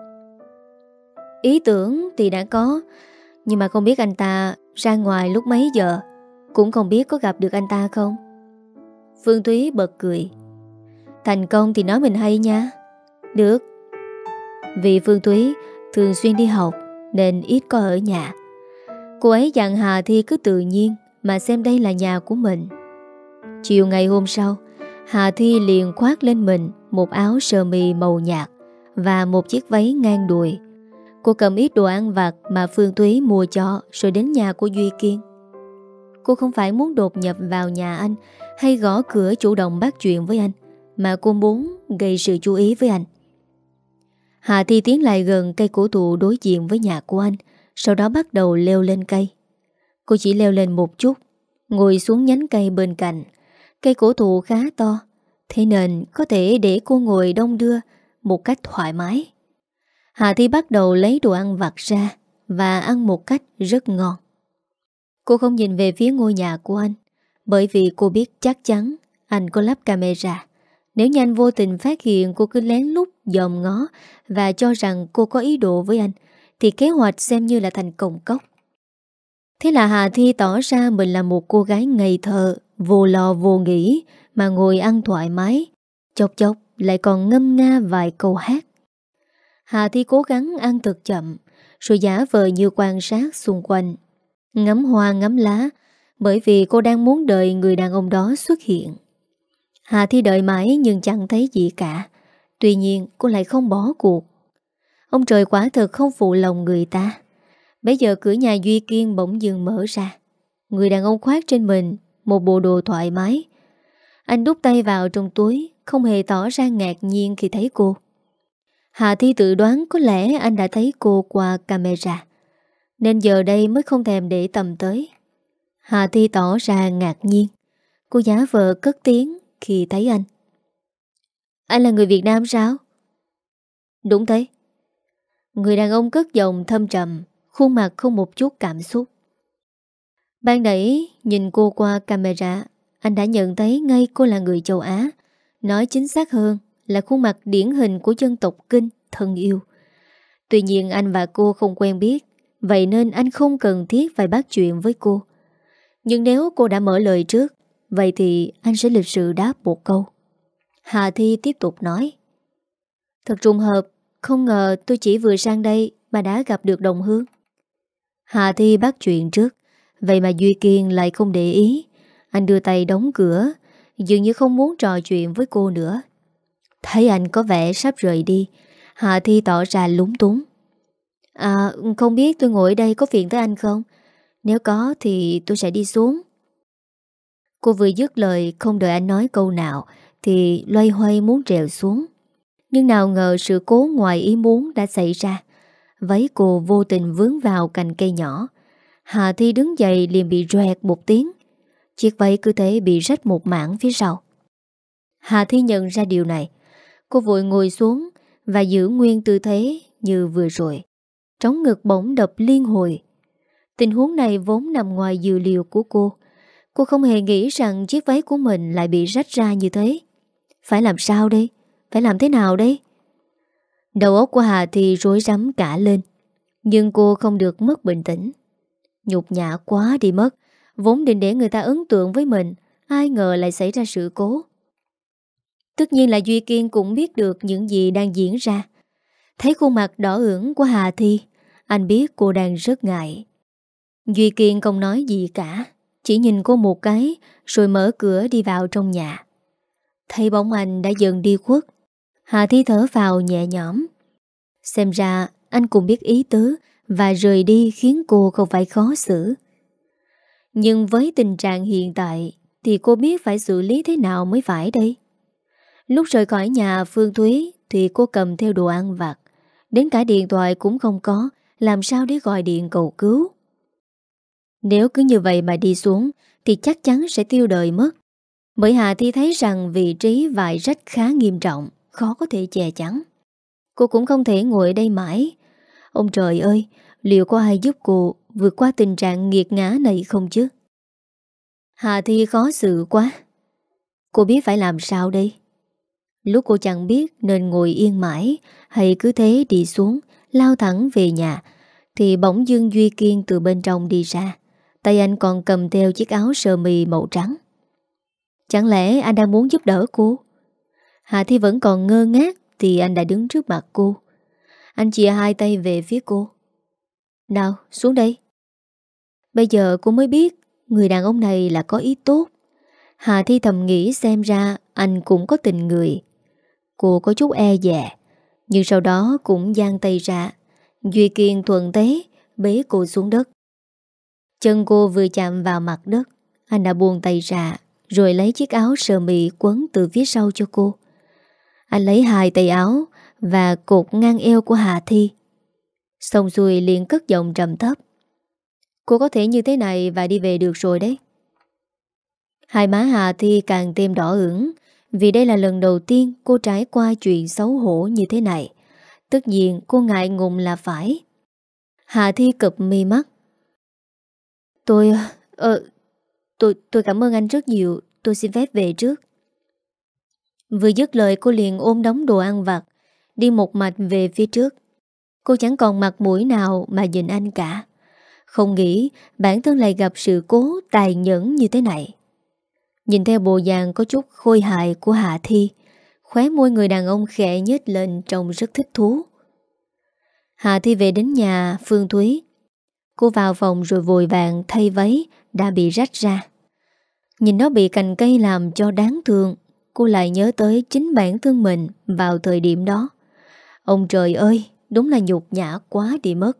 Ý tưởng thì đã có, nhưng mà không biết anh ta ra ngoài lúc mấy giờ, cũng không biết có gặp được anh ta không. Phương Thúy bật cười. Thành công thì nói mình hay nha. Được. Vì Phương Thúy thường xuyên đi học nên ít có ở nhà. Cô ấy dặn Hà Thi cứ tự nhiên mà xem đây là nhà của mình. Chiều ngày hôm sau, Hà Thi liền khoác lên mình một áo sơ mi màu nhạt và một chiếc váy ngang đùi. Cô cầm ít đồ ăn vặt mà Phương Thúy mua cho rồi đến nhà của Duy Kiên. Cô không phải muốn đột nhập vào nhà anh hay gõ cửa chủ động bắt chuyện với anh, mà cô muốn gây sự chú ý với anh. Hà Thi tiến lại gần cây cổ thụ đối diện với nhà của anh, sau đó bắt đầu leo lên cây. Cô chỉ leo lên một chút, ngồi xuống nhánh cây bên cạnh. Cây cổ thụ khá to, thế nên có thể để cô ngồi đong đưa một cách thoải mái. Hà Thi bắt đầu lấy đồ ăn vặt ra và ăn một cách rất ngon. Cô không nhìn về phía ngôi nhà của anh, bởi vì cô biết chắc chắn anh có lắp camera. Nếu như anh vô tình phát hiện cô cứ lén lút dòm ngó và cho rằng cô có ý đồ với anh, thì kế hoạch xem như là thành công cốc. Thế là Hà Thi tỏ ra mình là một cô gái ngây thơ, vô lo vô nghĩ mà ngồi ăn thoải mái, chốc chốc lại còn ngâm nga vài câu hát. Hà Thi cố gắng ăn thật chậm, rồi giả vờ như quan sát xung quanh, ngắm hoa ngắm lá, bởi vì cô đang muốn đợi người đàn ông đó xuất hiện. Hà Thi đợi mãi nhưng chẳng thấy gì cả. Tuy nhiên cô lại không bỏ cuộc. Ông trời quả thực không phụ lòng người ta. Bây giờ cửa nhà Duy Kiên bỗng dưng mở ra. Người đàn ông khoác trên mình một bộ đồ thoải mái. Anh đút tay vào trong túi, không hề tỏ ra ngạc nhiên khi thấy cô. Hà Thi tự đoán có lẽ anh đã thấy cô qua camera, nên giờ đây mới không thèm để tầm tới. Hà Thi tỏ ra ngạc nhiên. Cô giả vờ cất tiếng khi thấy anh. Anh là người Việt Nam sao? Đúng thế. Người đàn ông cất giọng thâm trầm, khuôn mặt không một chút cảm xúc. Ban nãy nhìn cô qua camera, anh đã nhận thấy ngay cô là người châu Á. Nói chính xác hơn là khuôn mặt điển hình của dân tộc Kinh thân yêu. Tuy nhiên anh và cô không quen biết, Vậy nên anh không cần thiết phải bắt chuyện với cô. Nhưng nếu cô đã mở lời trước, vậy thì anh sẽ lịch sự đáp một câu. Hà Thi tiếp tục nói: Thật trùng hợp, không ngờ tôi chỉ vừa sang đây mà đã gặp được đồng hương. Hà Thi bắt chuyện trước, vậy mà Duy Kiên lại không để ý. Anh đưa tay đóng cửa, dường như không muốn trò chuyện với cô nữa. Thấy anh có vẻ sắp rời đi, Hà Thi tỏ ra lúng túng. À, không biết tôi ngồi ở đây có phiền tới anh không? Nếu có thì tôi sẽ đi xuống. Cô vừa dứt lời, không đợi anh nói câu nào thì loay hoay muốn trèo xuống. Nhưng nào ngờ sự cố ngoài ý muốn đã xảy ra. Váy cô vô tình vướng vào cành cây nhỏ. Hà Thi đứng dậy liền bị roẹt một tiếng. Chiếc váy cứ thế bị rách một mảng phía sau. Hà Thi nhận ra điều này. Cô vội ngồi xuống và giữ nguyên tư thế như vừa rồi. Trống ngực bỗng đập liên hồi. Tình huống này vốn nằm ngoài dự liệu của cô. Cô không hề nghĩ rằng chiếc váy của mình lại bị rách ra như thế. Phải làm sao đây? Phải làm thế nào đây? Đầu óc của Hà Thi rối rắm cả lên. Nhưng cô không được mất bình tĩnh. Nhục nhã quá đi mất. Vốn định để người ta ấn tượng với mình, ai ngờ lại xảy ra sự cố. Tất nhiên là Duy Kiên cũng biết được những gì đang diễn ra. Thấy khuôn mặt đỏ ửng của Hà Thi, anh biết cô đang rất ngại. Duy Kiên không nói gì cả, chỉ nhìn cô một cái rồi mở cửa đi vào trong nhà. Thấy bóng anh đã dần đi khuất, Hà Thi thở vào nhẹ nhõm. Xem ra anh cũng biết ý tứ và rời đi khiến cô không phải khó xử. Nhưng với tình trạng hiện tại thì cô biết phải xử lý thế nào mới phải đây. Lúc rời khỏi nhà Phương Thúy thì cô cầm theo đồ ăn vặt. Đến cả điện thoại cũng không có, làm sao để gọi điện cầu cứu. Nếu cứ như vậy mà đi xuống thì chắc chắn sẽ tiêu đời mất. Bởi Hà Thi thấy rằng vị trí vại rách khá nghiêm trọng, khó có thể che chắn. Cô cũng không thể ngồi ở đây mãi. Ông trời ơi, liệu có ai giúp cô vượt qua tình trạng nghiệt ngã này không chứ? Hà Thi khó xử quá. Cô biết phải làm sao đây? Lúc cô chẳng biết nên ngồi yên mãi hay cứ thế đi xuống, lao thẳng về nhà, thì bỗng dưng Duy Kiên từ bên trong đi ra. Tay anh còn cầm theo chiếc áo sơ mi màu trắng. Chẳng lẽ anh đang muốn giúp đỡ cô? Hà Thi vẫn còn ngơ ngác thì anh đã đứng trước mặt cô. Anh chìa hai tay về phía cô. Nào, xuống đây. Bây giờ cô mới biết người đàn ông này là có ý tốt. Hà Thi thầm nghĩ xem ra anh cũng có tình người. Cô có chút e dè, nhưng sau đó cũng giang tay ra. Duy Kiên thuận thế bế cô xuống đất. Chân cô vừa chạm vào mặt đất, anh đã buông tay ra rồi lấy chiếc áo sơ mi quấn từ phía sau cho cô. Anh lấy hai tay áo và cột ngang eo của Hà Thi. Xong xuôi liền cất giọng trầm thấp. Cô có thể như thế này và đi về được rồi đấy. Hai má Hà Thi càng thêm đỏ ửng, vì đây là lần đầu tiên cô trải qua chuyện xấu hổ như thế này. Tất nhiên cô ngại ngùng là phải. Hà Thi cụp mi mắt. Tôi... Ờ... Tôi, tôi cảm ơn anh rất nhiều. Tôi xin phép về trước. Vừa dứt lời cô liền ôm đống đồ ăn vặt, đi một mạch về phía trước. Cô chẳng còn mặt mũi nào mà nhìn anh cả. Không nghĩ bản thân lại gặp sự cố tàn nhẫn như thế này. Nhìn theo bộ dạng có chút khôi hài của Hà Thi, khóe môi người đàn ông khẽ nhếch lên trông rất thích thú. Hà Thi về đến nhà Phương Thúy. Cô vào phòng rồi vội vàng thay váy đã bị rách ra. Nhìn nó bị cành cây làm cho đáng thương, cô lại nhớ tới chính bản thân mình vào thời điểm đó. Ông trời ơi, đúng là nhục nhã quá đi mất.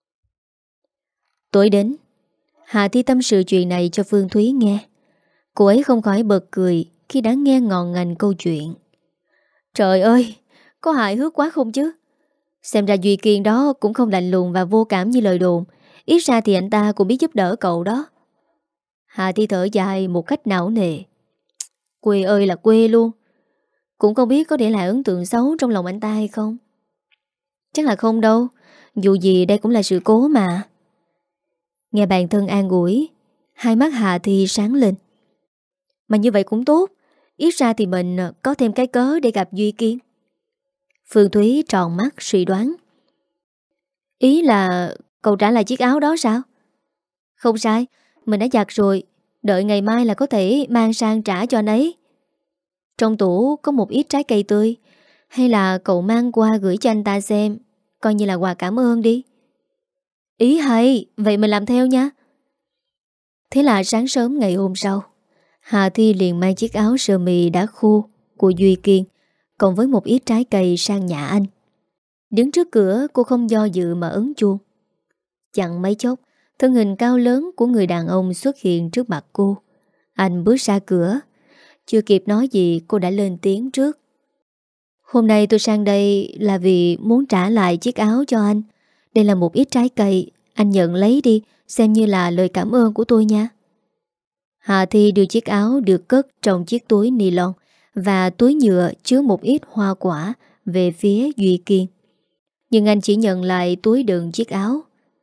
Tối đến, Hà Thi tâm sự chuyện này cho Phương Thúy nghe. Cô ấy không khỏi bật cười khi đã nghe ngọn ngành câu chuyện. Trời ơi, có hài hước quá không chứ? Xem ra Duy Kiên đó cũng không lạnh lùng và vô cảm như lời đồn. Ít ra thì anh ta cũng biết giúp đỡ cậu đó. Hà Thi thở dài một cách não nề. Quê ơi là quê luôn. Cũng không biết có để lại ấn tượng xấu trong lòng anh ta hay không. Chắc là không đâu. Dù gì đây cũng là sự cố mà. Nghe bạn thân an ủi, hai mắt Hà Thi sáng lên. Mà như vậy cũng tốt. Ít ra thì mình có thêm cái cớ để gặp Duy Kiên. Phương Thúy tròn mắt suy đoán. Ý là Cậu trả lại chiếc áo đó sao? Không sai, mình đã giặt rồi. Đợi ngày mai là có thể mang sang trả cho anh ấy. Trong tủ có một ít trái cây tươi. Hay là cậu mang qua gửi cho anh ta xem, coi như là quà cảm ơn đi. Ý hay, vậy mình làm theo nha. Thế là sáng sớm ngày hôm sau, Hà Thi liền mang chiếc áo sơ mi đã khô của Duy Kiên cộng với một ít trái cây sang nhà anh. Đứng trước cửa, cô không do dự mà ấn chuông. Chẳng mấy chốc, thân hình cao lớn của người đàn ông xuất hiện trước mặt cô. Anh bước ra cửa. Chưa kịp nói gì, cô đã lên tiếng trước. Hôm nay tôi sang đây là vì muốn trả lại chiếc áo cho anh. Đây là một ít trái cây, anh nhận lấy đi, xem như là lời cảm ơn của tôi nha. Hà Thi đưa chiếc áo được cất trong chiếc túi ni lông và túi nhựa chứa một ít hoa quả về phía Duy Kiên. Nhưng anh chỉ nhận lại túi đựng chiếc áo.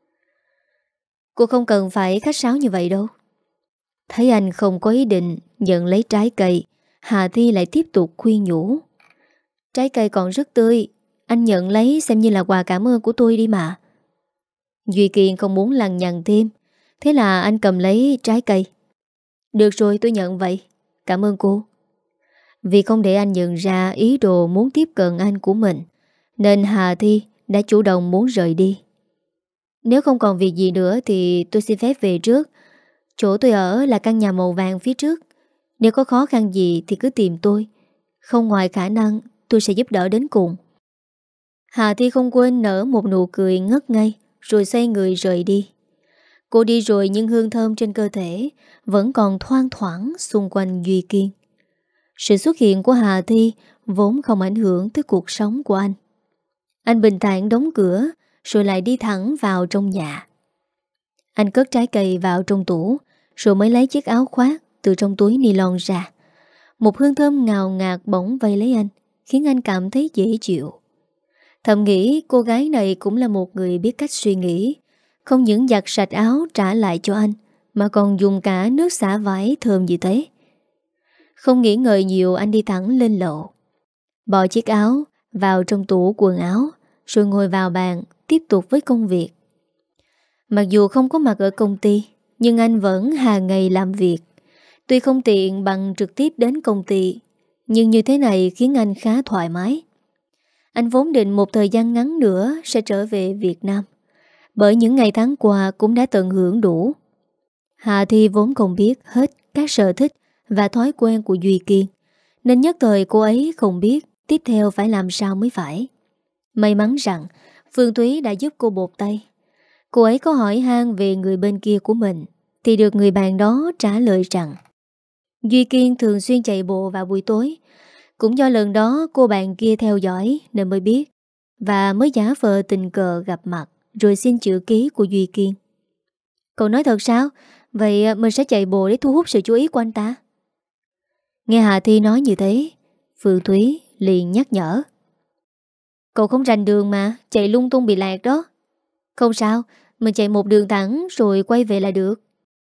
Cô không cần phải khách sáo như vậy đâu. Thấy anh không có ý định nhận lấy trái cây, Hà Thi lại tiếp tục khuyên nhủ. Trái cây còn rất tươi, anh nhận lấy xem như là quà cảm ơn của tôi đi mà. Duy Kiên không muốn lằng nhằng thêm, thế là anh cầm lấy trái cây. Được rồi, tôi nhận vậy. Cảm ơn cô. Vì không để anh nhận ra ý đồ muốn tiếp cận anh của mình, nên Hà Thi đã chủ động muốn rời đi. Nếu không còn việc gì nữa thì tôi xin phép về trước. Chỗ tôi ở là căn nhà màu vàng phía trước. Nếu có khó khăn gì thì cứ tìm tôi. Không ngoài khả năng, tôi sẽ giúp đỡ đến cùng. Hà Thi không quên nở một nụ cười ngất ngây, rồi xoay người rời đi. Cô đi rồi nhưng hương thơm trên cơ thể vẫn còn thoang thoảng xung quanh Duy Kiên. Sự xuất hiện của Hà Thi vốn không ảnh hưởng tới cuộc sống của anh. Anh bình thản đóng cửa rồi lại đi thẳng vào trong nhà. Anh cất trái cây vào trong tủ rồi mới lấy chiếc áo khoác từ trong túi ni lông ra. Một hương thơm ngào ngạt bỗng vây lấy anh, khiến anh cảm thấy dễ chịu. Thầm nghĩ cô gái này cũng là một người biết cách suy nghĩ. Không những giặt sạch áo trả lại cho anh, mà còn dùng cả nước xả vải thơm gì thế. Không nghĩ ngợi nhiều, anh đi thẳng lên lầu, bỏ chiếc áo vào trong tủ quần áo, rồi ngồi vào bàn tiếp tục với công việc. Mặc dù không có mặt ở công ty, nhưng anh vẫn hàng ngày làm việc. Tuy không tiện bằng trực tiếp đến công ty, nhưng như thế này khiến anh khá thoải mái. Anh vốn định một thời gian ngắn nữa sẽ trở về Việt Nam, bởi những ngày tháng qua cũng đã tận hưởng đủ. Hà Thi vốn không biết hết các sở thích và thói quen của Duy Kiên, nên nhất thời cô ấy không biết tiếp theo phải làm sao mới phải. May mắn rằng Phương Thúy đã giúp cô bột tay. Cô ấy có hỏi han về người bên kia của mình, thì được người bạn đó trả lời rằng Duy Kiên thường xuyên chạy bộ vào buổi tối. Cũng do lần đó cô bạn kia theo dõi nên mới biết, và mới giả vờ tình cờ gặp mặt rồi xin chữ ký của Duy Kiên. Cậu nói thật sao? Vậy mình sẽ chạy bộ để thu hút sự chú ý của anh ta. Nghe Hà Thi nói như thế, Phương Thúy liền nhắc nhở. Cậu không rành đường mà, chạy lung tung bị lạc đó. Không sao, mình chạy một đường thẳng rồi quay về là được.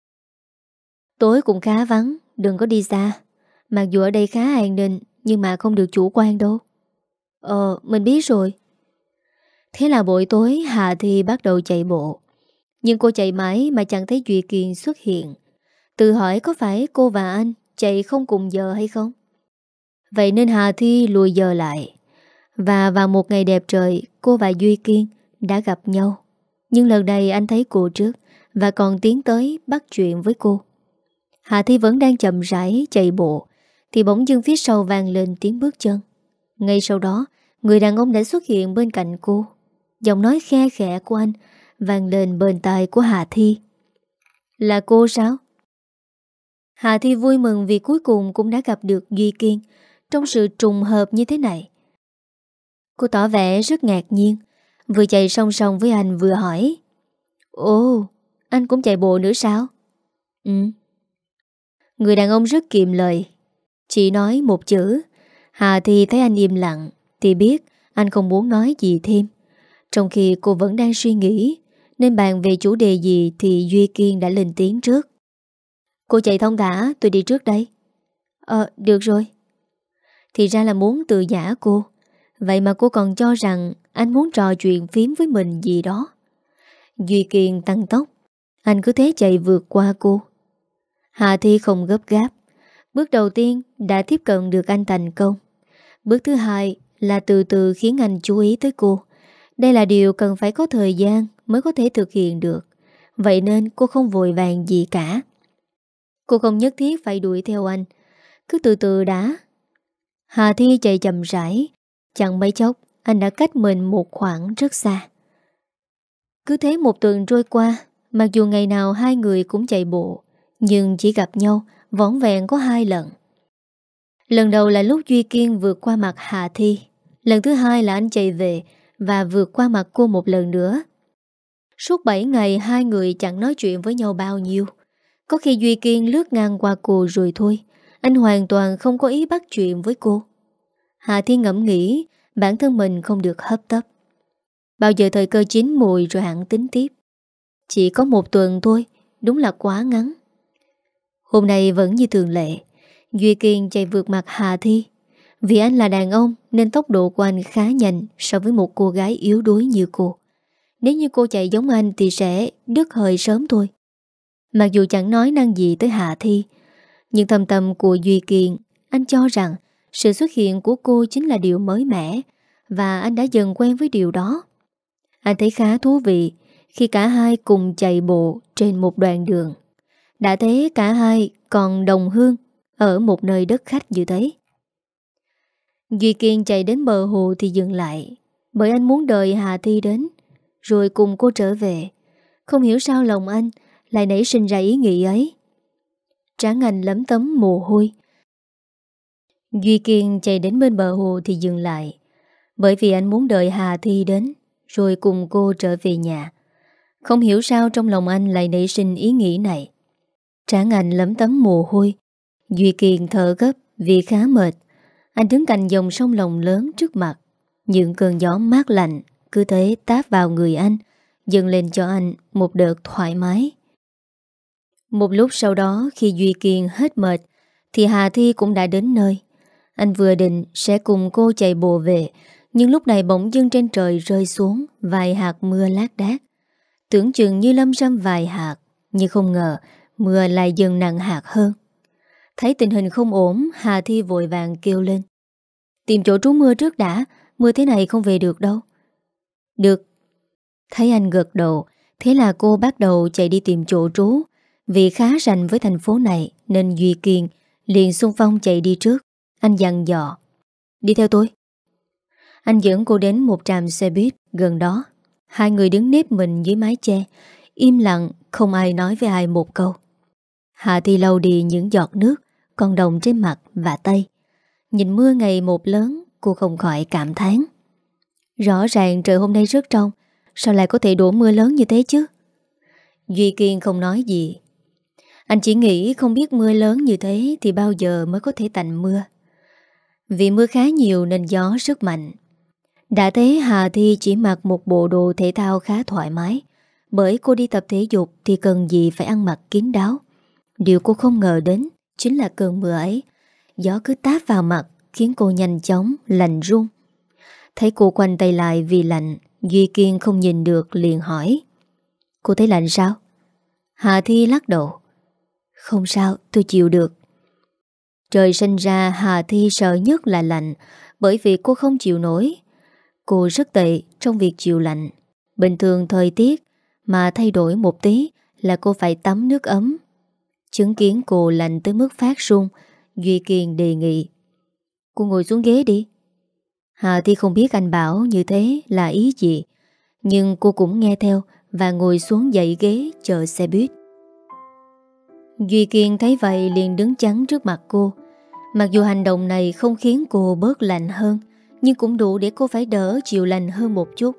Tối cũng khá vắng, đừng có đi xa. Mặc dù ở đây khá an ninh, nhưng mà không được chủ quan đâu. Ờ, mình biết rồi. Thế là buổi tối Hà Thi bắt đầu chạy bộ. Nhưng cô chạy mãi mà chẳng thấy Duy Kiên xuất hiện. Tự hỏi có phải cô và anh chạy không cùng giờ hay không? Vậy nên Hà Thi lùi giờ lại. Và vào một ngày đẹp trời, cô và Duy Kiên đã gặp nhau. Nhưng lần này anh thấy cô trước và còn tiến tới bắt chuyện với cô. Hà Thi vẫn đang chậm rãi chạy bộ, thì bỗng dưng phía sau vang lên tiếng bước chân. Ngay sau đó, người đàn ông đã xuất hiện bên cạnh cô. Giọng nói khe khẽ của anh vang lên bên tai của Hà Thi. Là cô sao? Hà Thi vui mừng vì cuối cùng cũng đã gặp được Duy Kiên trong sự trùng hợp như thế này. Cô tỏ vẻ rất ngạc nhiên, vừa chạy song song với anh vừa hỏi. Ồ, anh cũng chạy bộ nữa sao? Ừ. Người đàn ông rất kiệm lời, chỉ nói một chữ. Hà Thi thấy anh im lặng thì biết anh không muốn nói gì thêm. Trong khi cô vẫn đang suy nghĩ nên bàn về chủ đề gì thì Duy Kiên đã lên tiếng trước. Cô chạy thông thả, tôi đi trước đây. Ờ, được rồi. Thì ra là muốn tự giả cô. Vậy mà cô còn cho rằng anh muốn trò chuyện phím với mình gì đó. Duy Kiên tăng tốc. Anh cứ thế chạy vượt qua cô. Hà Thi không gấp gáp. Bước đầu tiên đã tiếp cận được anh thành công. Bước thứ hai là từ từ khiến anh chú ý tới cô. Đây là điều cần phải có thời gian mới có thể thực hiện được. Vậy nên cô không vội vàng gì cả. Cô không nhất thiết phải đuổi theo anh. Cứ từ từ đã. Hà Thi chạy chậm rãi. Chẳng mấy chốc anh đã cách mình một khoảng rất xa. Cứ thế một tuần trôi qua. Mặc dù ngày nào hai người cũng chạy bộ, nhưng chỉ gặp nhau vỏn vẹn có hai lần. Lần đầu là lúc Duy Kiên vượt qua mặt Hà Thi. Lần thứ hai là anh chạy về và vượt qua mặt cô một lần nữa. Suốt bảy ngày hai người chẳng nói chuyện với nhau bao nhiêu. Có khi Duy Kiên lướt ngang qua cô rồi thôi. Anh hoàn toàn không có ý bắt chuyện với cô. Hà Thi ngẫm nghĩ bản thân mình không được hấp tấp. Bao giờ thời cơ chín mùi rồi hẳn tính tiếp. Chỉ có một tuần thôi, đúng là quá ngắn. Hôm nay vẫn như thường lệ, Duy Kiên chạy vượt mặt Hà Thi. Vì anh là đàn ông nên tốc độ của anh khá nhanh so với một cô gái yếu đuối như cô. Nếu như cô chạy giống anh thì sẽ đứt hơi sớm thôi. Mặc dù chẳng nói năng gì tới Hà Thi, nhưng thâm tâm của Duy Kiên, anh cho rằng sự xuất hiện của cô chính là điều mới mẻ, và anh đã dần quen với điều đó. Anh thấy khá thú vị khi cả hai cùng chạy bộ trên một đoạn đường. Đã thế cả hai còn đồng hương ở một nơi đất khách như thế. Duy Kiên chạy đến bờ hồ thì dừng lại, bởi anh muốn đợi Hà Thi đến rồi cùng cô trở về. Không hiểu sao lòng anh lại nảy sinh ra ý nghĩ ấy. Trán anh lấm tấm mồ hôi. Duy Kiên chạy đến bên bờ hồ thì dừng lại, bởi vì anh muốn đợi Hà Thi đến rồi cùng cô trở về nhà. Không hiểu sao trong lòng anh lại nảy sinh ý nghĩ này. Trán anh lấm tấm mồ hôi. Duy Kiên thở gấp vì khá mệt. Anh đứng cạnh dòng sông Lòng lớn trước mặt. Những cơn gió mát lạnh cứ thế táp vào người anh, dâng lên cho anh một đợt thoải mái. Một lúc sau đó, khi Duy Kiên hết mệt thì Hà Thi cũng đã đến nơi. Anh vừa định sẽ cùng cô chạy bộ về, nhưng lúc này bỗng dưng trên trời rơi xuống vài hạt mưa lác đác. Tưởng chừng như lâm râm vài hạt, nhưng không ngờ mưa lại dần nặng hạt hơn. Thấy tình hình không ổn, Hà Thi vội vàng kêu lên: "Tìm chỗ trú mưa trước đã, mưa thế này không về được đâu." "Được." Thấy anh gật đầu, thế là cô bắt đầu chạy đi tìm chỗ trú. Vì khá rành với thành phố này nên Duy Kiên liền xung phong chạy đi trước. Anh dặn dò: "Đi theo tôi." Anh dẫn cô đến một trạm xe buýt gần đó. Hai người đứng nép mình dưới mái che, im lặng, không ai nói với ai một câu. Hà Thi lau đi những giọt nước còn đọng trên mặt và tay. Nhìn mưa ngày một lớn, cô không khỏi cảm thán: rõ ràng trời hôm nay rất trong, sao lại có thể đổ mưa lớn như thế chứ? Duy Kiên không nói gì. Anh chỉ nghĩ không biết mưa lớn như thế thì bao giờ mới có thể tạnh mưa. Vì mưa khá nhiều nên gió rất mạnh. Đã thế Hà Thi chỉ mặc một bộ đồ thể thao khá thoải mái, bởi cô đi tập thể dục thì cần gì phải ăn mặc kín đáo. Điều cô không ngờ đến chính là cơn mưa ấy. Gió cứ táp vào mặt khiến cô nhanh chóng lạnh run. Thấy cô quanh tay lại vì lạnh, Duy Kiên không nhìn được liền hỏi: "Cô thấy lạnh sao?" Hà Thi lắc đầu: "Không sao, tôi chịu được." Trời sinh ra Hà Thi sợ nhất là lạnh, bởi vì cô không chịu nổi. Cô rất tệ trong việc chịu lạnh. Bình thường thời tiết mà thay đổi một tí là cô phải tắm nước ấm. Chứng kiến cô lạnh tới mức phát run, Duy Kiên đề nghị: "Cô ngồi xuống ghế đi." Hà Thi không biết anh bảo như thế là ý gì, nhưng cô cũng nghe theo và ngồi xuống dãy ghế chờ xe buýt. Duy Kiên thấy vậy liền đứng chắn trước mặt cô. Mặc dù hành động này không khiến cô bớt lạnh hơn, nhưng cũng đủ để cô phải đỡ chịu lạnh hơn một chút.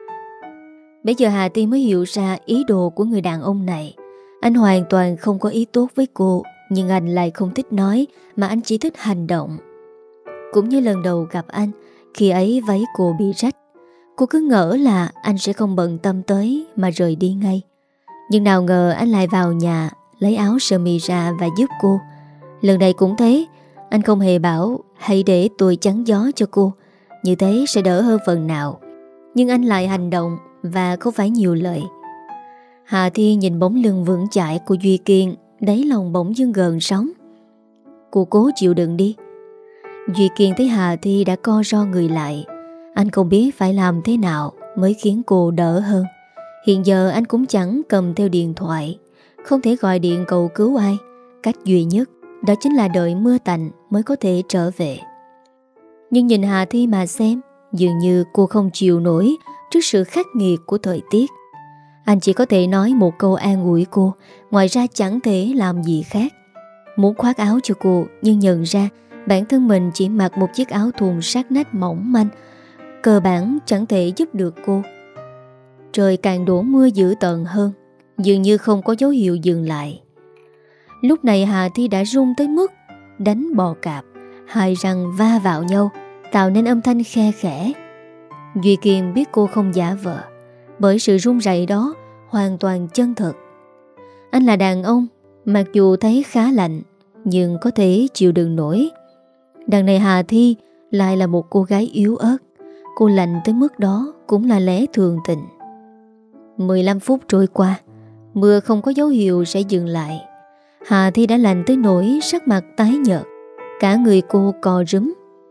Bây giờ Hà Ti mới hiểu ra ý đồ của người đàn ông này. Anh hoàn toàn không có ý tốt với cô, nhưng anh lại không thích nói, mà anh chỉ thích hành động. Cũng như lần đầu gặp anh, khi ấy váy cô bị rách, cô cứ ngỡ là anh sẽ không bận tâm tới mà rời đi ngay. Nhưng nào ngờ anh lại vào nhà, lấy áo sơ mi ra và giúp cô. Lần này cũng thế, anh không hề bảo hãy để tôi chắn gió cho cô, như thế sẽ đỡ hơn phần nào. Nhưng anh lại hành động và không phải nhiều lời. Hà Thi nhìn bóng lưng vững chãi của Duy Kiên, đáy lòng bỗng dưng gợn sóng. Cô cố chịu đựng đi. Duy Kiên thấy Hà Thi đã co ro người lại. Anh không biết phải làm thế nào mới khiến cô đỡ hơn. Hiện giờ anh cũng chẳng cầm theo điện thoại, không thể gọi điện cầu cứu ai. Cách duy nhất đó chính là đợi mưa tạnh mới có thể trở về. Nhưng nhìn Hà Thi mà xem, dường như cô không chịu nổi trước sự khắc nghiệt của thời tiết. Anh chỉ có thể nói một câu an ủi cô, ngoài ra chẳng thể làm gì khác. Muốn khoác áo cho cô, nhưng nhận ra bản thân mình chỉ mặc một chiếc áo thun sát nách mỏng manh, cơ bản chẳng thể giúp được cô. Trời càng đổ mưa dữ tợn hơn, dường như không có dấu hiệu dừng lại. Lúc này Hà Thi đã run tới mức đánh bò cạp, hai răng va vào nhau, tạo nên âm thanh khe khẽ. Duy Kiên biết cô không giả vờ, bởi sự run rẩy đó hoàn toàn chân thật. Anh là đàn ông, mặc dù thấy khá lạnh, nhưng có thể chịu đựng nổi. Đằng này Hà Thi lại là một cô gái yếu ớt, cô lạnh tới mức đó cũng là lẽ thường tình. mười lăm phút trôi qua, mưa không có dấu hiệu sẽ dừng lại. Hà Thi đã lạnh tới nỗi sắc mặt tái nhợt, cả người cô co rúm.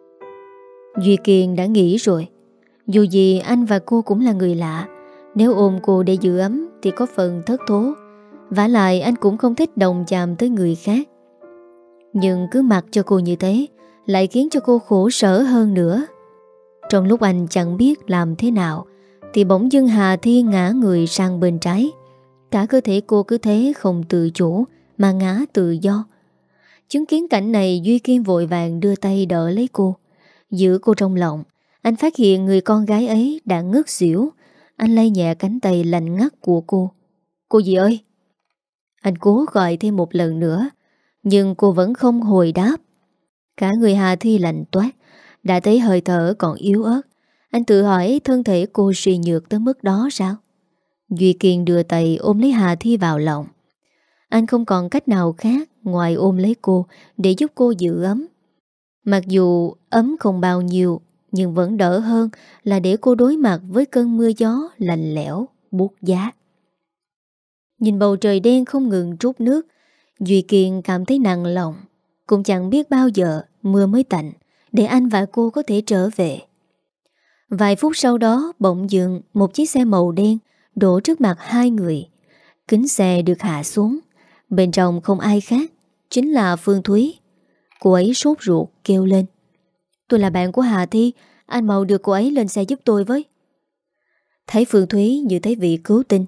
Duy Kiên đã nghĩ rồi, dù gì anh và cô cũng là người lạ, nếu ôm cô để giữ ấm thì có phần thất thố. Vả lại anh cũng không thích đồng chạm tới người khác. Nhưng cứ mặc cho cô như thế lại khiến cho cô khổ sở hơn nữa. Trong lúc anh chẳng biết làm thế nào thì bỗng dưng Hà Thi ngã người sang bên trái. Cả cơ thể cô cứ thế không tự chủ mà ngã tự do. Chứng kiến cảnh này, Duy Kiên vội vàng đưa tay đỡ lấy cô, giữ cô trong lòng. Anh phát hiện người con gái ấy đã ngất xỉu. Anh lay nhẹ cánh tay lạnh ngắt của cô. Cô gì ơi? Anh cố gọi thêm một lần nữa, nhưng cô vẫn không hồi đáp. Cả người Hà Thi lạnh toát, đã thấy hơi thở còn yếu ớt. Anh tự hỏi thân thể cô suy nhược tới mức đó sao? Duy Kiên đưa tay ôm lấy Hà Thi vào lòng. Anh không còn cách nào khác ngoài ôm lấy cô để giúp cô giữ ấm. Mặc dù ấm không bao nhiêu, nhưng vẫn đỡ hơn là để cô đối mặt với cơn mưa gió lạnh lẽo, buốt giá. Nhìn bầu trời đen không ngừng trút nước, Duy Kiên cảm thấy nặng lòng. Cũng chẳng biết bao giờ mưa mới tạnh để anh và cô có thể trở về. Vài phút sau đó bỗng dưng một chiếc xe màu đen đổ trước mặt hai người. Kính xe được hạ xuống. Bên trong không ai khác, chính là Phương Thúy. Cô ấy sốt ruột kêu lên: Tôi là bạn của Hà Thi, anh mau đưa cô ấy lên xe giúp tôi với. Thấy Phương Thúy như thấy vị cứu tinh.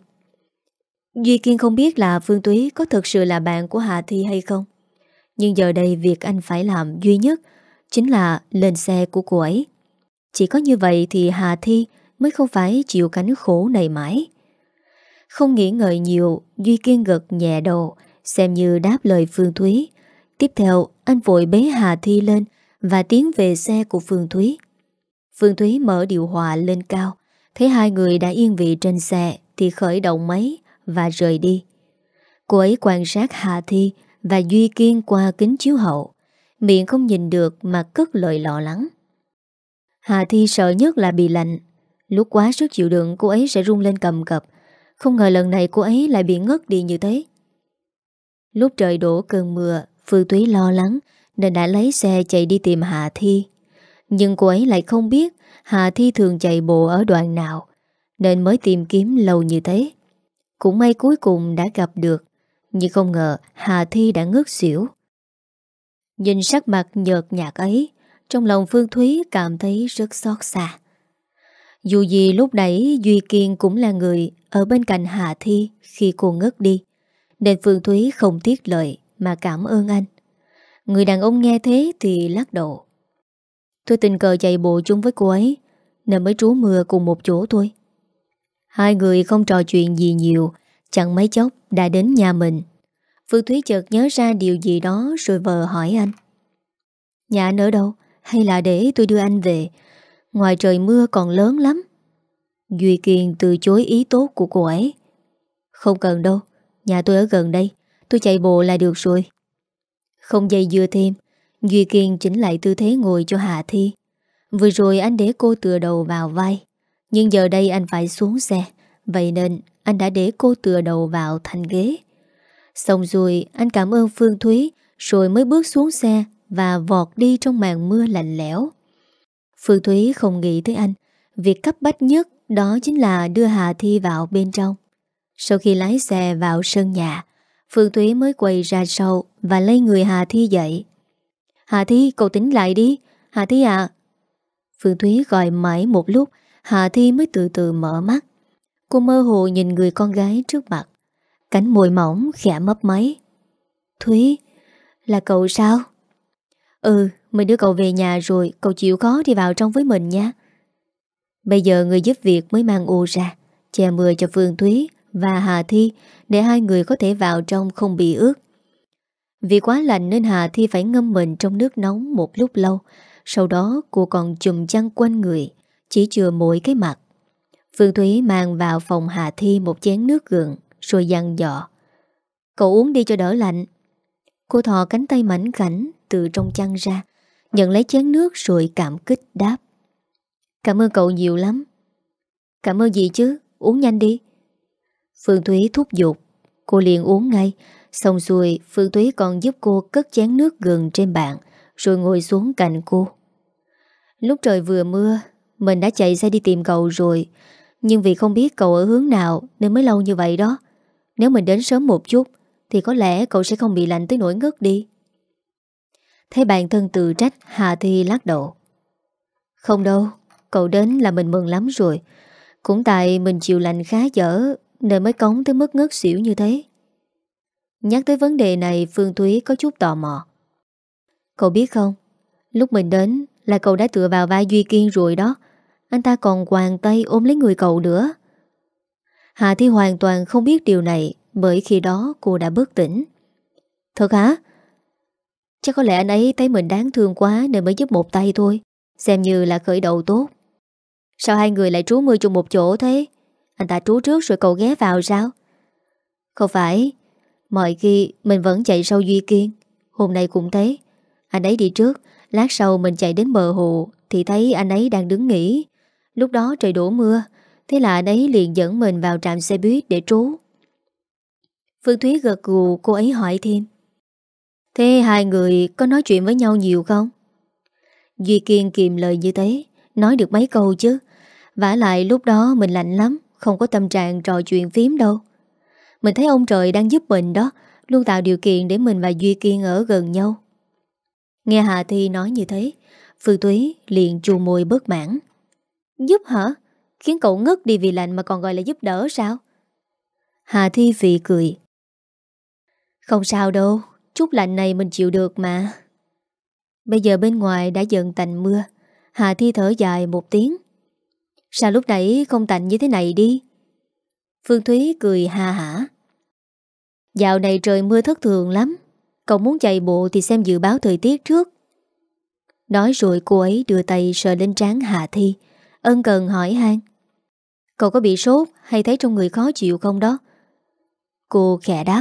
Duy Kiên không biết là Phương Thúy có thực sự là bạn của Hà Thi hay không. Nhưng giờ đây việc anh phải làm duy nhất chính là lên xe của cô ấy. Chỉ có như vậy thì Hà Thi mới không phải chịu cảnh khổ này mãi. Không nghĩ ngợi nhiều, Duy Kiên gật nhẹ đầu, xem như đáp lời Phương Thúy. Tiếp theo anh vội bế Hà Thi lên và tiến về xe của Phương Thúy. Phương Thúy mở điều hòa lên cao, thấy hai người đã yên vị trên xe thì khởi động máy và rời đi. Cô ấy quan sát Hà Thi và Duy Kiên qua kính chiếu hậu, miệng không nhìn được mà cất lời lo lắng. Hà Thi sợ nhất là bị lạnh. Lúc quá sức chịu đựng cô ấy sẽ run lên cầm cập. Không ngờ lần này cô ấy lại bị ngất đi như thế. Lúc trời đổ cơn mưa, Phương Thúy lo lắng nên đã lấy xe chạy đi tìm Hà Thi. Nhưng cô ấy lại không biết Hà Thi thường chạy bộ ở đoạn nào, nên mới tìm kiếm lâu như thế. Cũng may cuối cùng đã gặp được, nhưng không ngờ Hà Thi đã ngất xỉu. Nhìn sắc mặt nhợt nhạt ấy, trong lòng Phương Thúy cảm thấy rất xót xa. Dù gì lúc nãy Duy Kiên cũng là người ở bên cạnh Hà Thi khi cô ngất đi, nên Phương Thúy không tiếc lời mà cảm ơn anh. Người đàn ông nghe thế thì lắc đầu. Tôi tình cờ chạy bộ chung với cô ấy nên mới trú mưa cùng một chỗ thôi. Hai người không trò chuyện gì nhiều, chẳng mấy chốc đã đến nhà mình. Phương Thúy chợt nhớ ra điều gì đó rồi vờ hỏi anh: Nhà anh ở đâu? Hay là để tôi đưa anh về? Ngoài trời mưa còn lớn lắm. Duy Kiên từ chối ý tốt của cô ấy. Không cần đâu, nhà tôi ở gần đây, tôi chạy bộ là được rồi. Không dây dưa thêm, Duy Kiên chỉnh lại tư thế ngồi cho Hà Thi. Vừa rồi anh để cô tựa đầu vào vai, nhưng giờ đây anh phải xuống xe Vậy nên anh đã để cô tựa đầu vào thành ghế. Xong rồi anh cảm ơn Phương Thúy, rồi mới bước xuống xe và vọt đi trong màn mưa lạnh lẽo. Phương Thúy không nghĩ tới anh. Việc cấp bách nhất đó chính là đưa Hà Thi vào bên trong. Sau khi lái xe vào sân nhà, Phương Thúy mới quay ra sau và lấy người Hà Thi dậy. Hà Thi, cậu tỉnh lại đi. Hà Thi à. Phương Thúy gọi mãi một lúc, Hà Thi mới từ từ mở mắt. Cô mơ hồ nhìn người con gái trước mặt. Cánh môi mỏng khẽ mấp máy. Thúy, là cậu sao? Ừ, mình đưa cậu về nhà rồi, cậu chịu khó đi vào trong với mình nha. Bây giờ người giúp việc mới mang ô ra, che mưa cho Phương Thúy và Hà Thi để hai người có thể vào trong không bị ướt. Vì quá lạnh nên Hà Thi phải ngâm mình trong nước nóng một lúc lâu. Sau đó cô còn chùm chăn quanh người, chỉ chừa mỗi cái mặt. Phương Thúy mang vào phòng Hà Thi một chén nước gừng, rồi dặn dò. Cậu uống đi cho đỡ lạnh. Cô thò cánh tay mảnh khảnh từ trong chăn ra, nhận lấy chén nước rồi cảm kích đáp. Cảm ơn cậu nhiều lắm. Cảm ơn gì chứ, uống nhanh đi. Phương Thúy thúc giục. Cô liền uống ngay. Xong xuôi Phương Thúy còn giúp cô cất chén nước gừng trên bàn, rồi ngồi xuống cạnh cô. Lúc trời vừa mưa, mình đã chạy xe đi tìm cậu rồi, nhưng vì không biết cậu ở hướng nào nên mới lâu như vậy đó. Nếu mình đến sớm một chút thì có lẽ cậu sẽ không bị lạnh tới nỗi ngất đi. Thấy bản thân tự trách, Hà Thi lắc đầu. Không đâu, cậu đến là mình mừng lắm rồi. Cũng tại mình chịu lạnh khá dở nên mới cống tới mức ngất xỉu như thế. Nhắc tới vấn đề này, Phương Thúy có chút tò mò. Cậu biết không, lúc mình đến là cậu đã tựa vào vai Duy Kiên rồi đó. Anh ta còn quàng tay ôm lấy người cậu nữa. Hà Thi hoàn toàn không biết điều này, bởi khi đó cô đã bất tỉnh. Thật hả? Chắc có lẽ anh ấy thấy mình đáng thương quá nên mới giúp một tay thôi, xem như là khởi đầu tốt. Sao hai người lại trú mưa chung một chỗ thế? Anh ta trú trước rồi cậu ghé vào sao? Không phải, mọi khi mình vẫn chạy sau Duy Kiên. Hôm nay cũng thế. Anh ấy đi trước, lát sau mình chạy đến bờ hồ thì thấy anh ấy đang đứng nghỉ. Lúc đó trời đổ mưa, thế là anh ấy liền dẫn mình vào trạm xe buýt để trú. Phương Thúy gật gù, cô ấy hỏi thêm. Thế hai người có nói chuyện với nhau nhiều không? Duy Kiên kìm lời như thế, nói được mấy câu chứ. Vả lại lúc đó mình lạnh lắm, không có tâm trạng trò chuyện phím đâu. Mình thấy ông trời đang giúp mình đó, luôn tạo điều kiện để mình và Duy Kiên ở gần nhau. Nghe Hà Thi nói như thế, Phương Thúy liền chu môi bất mãn. Giúp hả? Khiến cậu ngất đi vì lạnh mà còn gọi là giúp đỡ sao? Hà Thi phì cười. Không sao đâu, chút lạnh này mình chịu được mà. Bây giờ bên ngoài đã dần tạnh mưa. Hà Thi thở dài một tiếng. Sao lúc nãy không tạnh như thế này đi? Phương Thúy cười ha hả. Dạo này trời mưa thất thường lắm. Cậu muốn chạy bộ thì xem dự báo thời tiết trước. Nói rồi cô ấy đưa tay sờ lên trán Hà Thi, ân cần hỏi han. Cậu có bị sốt hay thấy trong người khó chịu không đó? Cô khẽ đáp.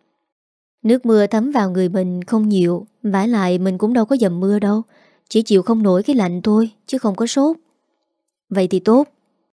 Nước mưa thấm vào người mình không nhiều, vả lại mình cũng đâu có dầm mưa đâu, chỉ chịu không nổi cái lạnh thôi, chứ không có sốt. Vậy thì tốt.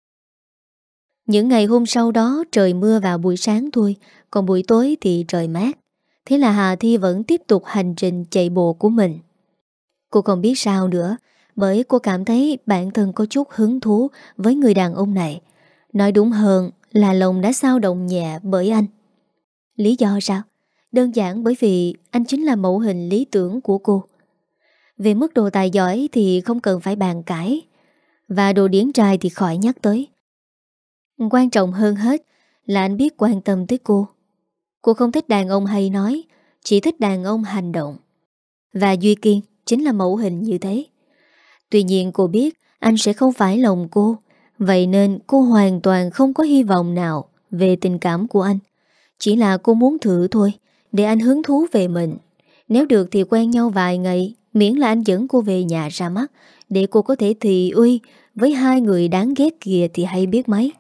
Những ngày hôm sau đó trời mưa vào buổi sáng thôi, còn buổi tối thì trời mát. Thế là Hà Thi vẫn tiếp tục hành trình chạy bộ của mình. Cô không biết sao nữa, bởi cô cảm thấy bản thân có chút hứng thú với người đàn ông này. Nói đúng hơn là lòng đã xao động nhẹ bởi anh. Lý do sao? Đơn giản bởi vì anh chính là mẫu hình lý tưởng của cô. Về mức độ tài giỏi thì không cần phải bàn cãi, và đồ điển trai thì khỏi nhắc tới. Quan trọng hơn hết là anh biết quan tâm tới cô. Cô không thích đàn ông hay nói, chỉ thích đàn ông hành động. Và Duy Kiên chính là mẫu hình như thế. Tuy nhiên cô biết anh sẽ không phải lòng cô, vậy nên cô hoàn toàn không có hy vọng nào về tình cảm của anh. Chỉ là cô muốn thử thôi, để anh hứng thú về mình. Nếu được thì quen nhau vài ngày, miễn là anh dẫn cô về nhà ra mắt, để cô có thể thị uy với hai người đáng ghét kìa thì hay biết mấy.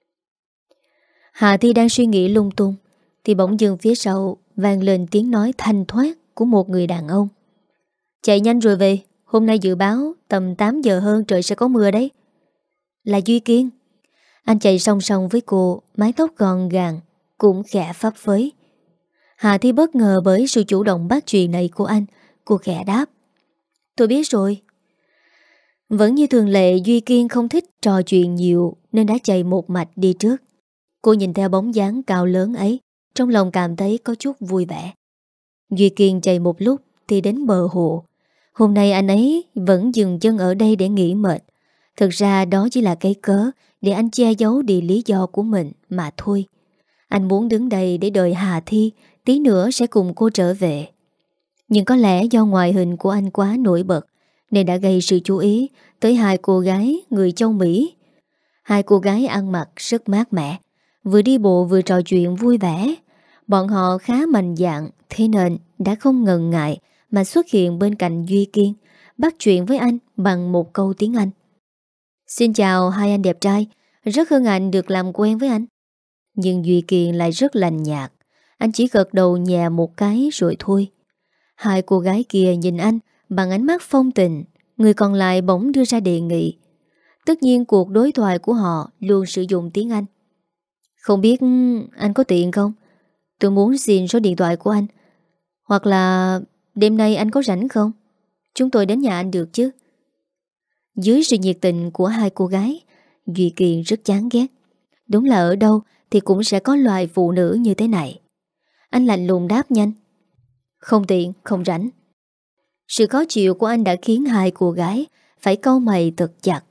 Hà Thi đang suy nghĩ lung tung thì bỗng dưng phía sau vang lên tiếng nói thanh thoát của một người đàn ông. Chạy nhanh rồi về, hôm nay dự báo tầm tám giờ hơn trời sẽ có mưa đấy. Là Duy Kiên. Anh chạy song song với cô, mái tóc gọn gàng, cũng khẽ phấp phới. Hà Thi bất ngờ bởi sự chủ động bắt chuyện này của anh. Cô khẽ đáp: "Tôi biết rồi." Vẫn như thường lệ, Duy Kiên không thích trò chuyện nhiều nên đã chạy một mạch đi trước. Cô nhìn theo bóng dáng cao lớn ấy, trong lòng cảm thấy có chút vui vẻ. Duy Kiên chạy một lúc thì đến bờ hồ. Hôm nay anh ấy vẫn dừng chân ở đây để nghỉ mệt. Thực ra đó chỉ là cái cớ để anh che giấu đi lý do của mình mà thôi. Anh muốn đứng đây để đợi Hà Thi, tí nữa sẽ cùng cô trở về. Nhưng có lẽ do ngoại hình của anh quá nổi bật nên đã gây sự chú ý tới hai cô gái người châu Mỹ. Hai cô gái ăn mặc rất mát mẻ, vừa đi bộ vừa trò chuyện vui vẻ. Bọn họ khá mạnh dạn, thế nên đã không ngần ngại mà xuất hiện bên cạnh Duy Kiên, bắt chuyện với anh bằng một câu tiếng Anh. "Xin chào hai anh đẹp trai, rất hân hạnh được làm quen với anh." Nhưng Duy Kiên lại rất lạnh nhạt. Anh chỉ gật đầu nhẹ một cái rồi thôi. Hai cô gái kia nhìn anh bằng ánh mắt phong tình. Người còn lại bỗng đưa ra đề nghị. Tất nhiên cuộc đối thoại của họ luôn sử dụng tiếng Anh. "Không biết anh có tiện không? Tôi muốn xin số điện thoại của anh. Hoặc là đêm nay anh có rảnh không? Chúng tôi đến nhà anh được chứ?" Dưới sự nhiệt tình của hai cô gái, Duy Kiên rất chán ghét. Đúng là ở đâu thì cũng sẽ có loài phụ nữ như thế này. Anh lạnh lùng đáp nhanh: "Không tiện, không rảnh." Sự khó chịu của anh đã khiến hai cô gái phải cau mày thật chặt.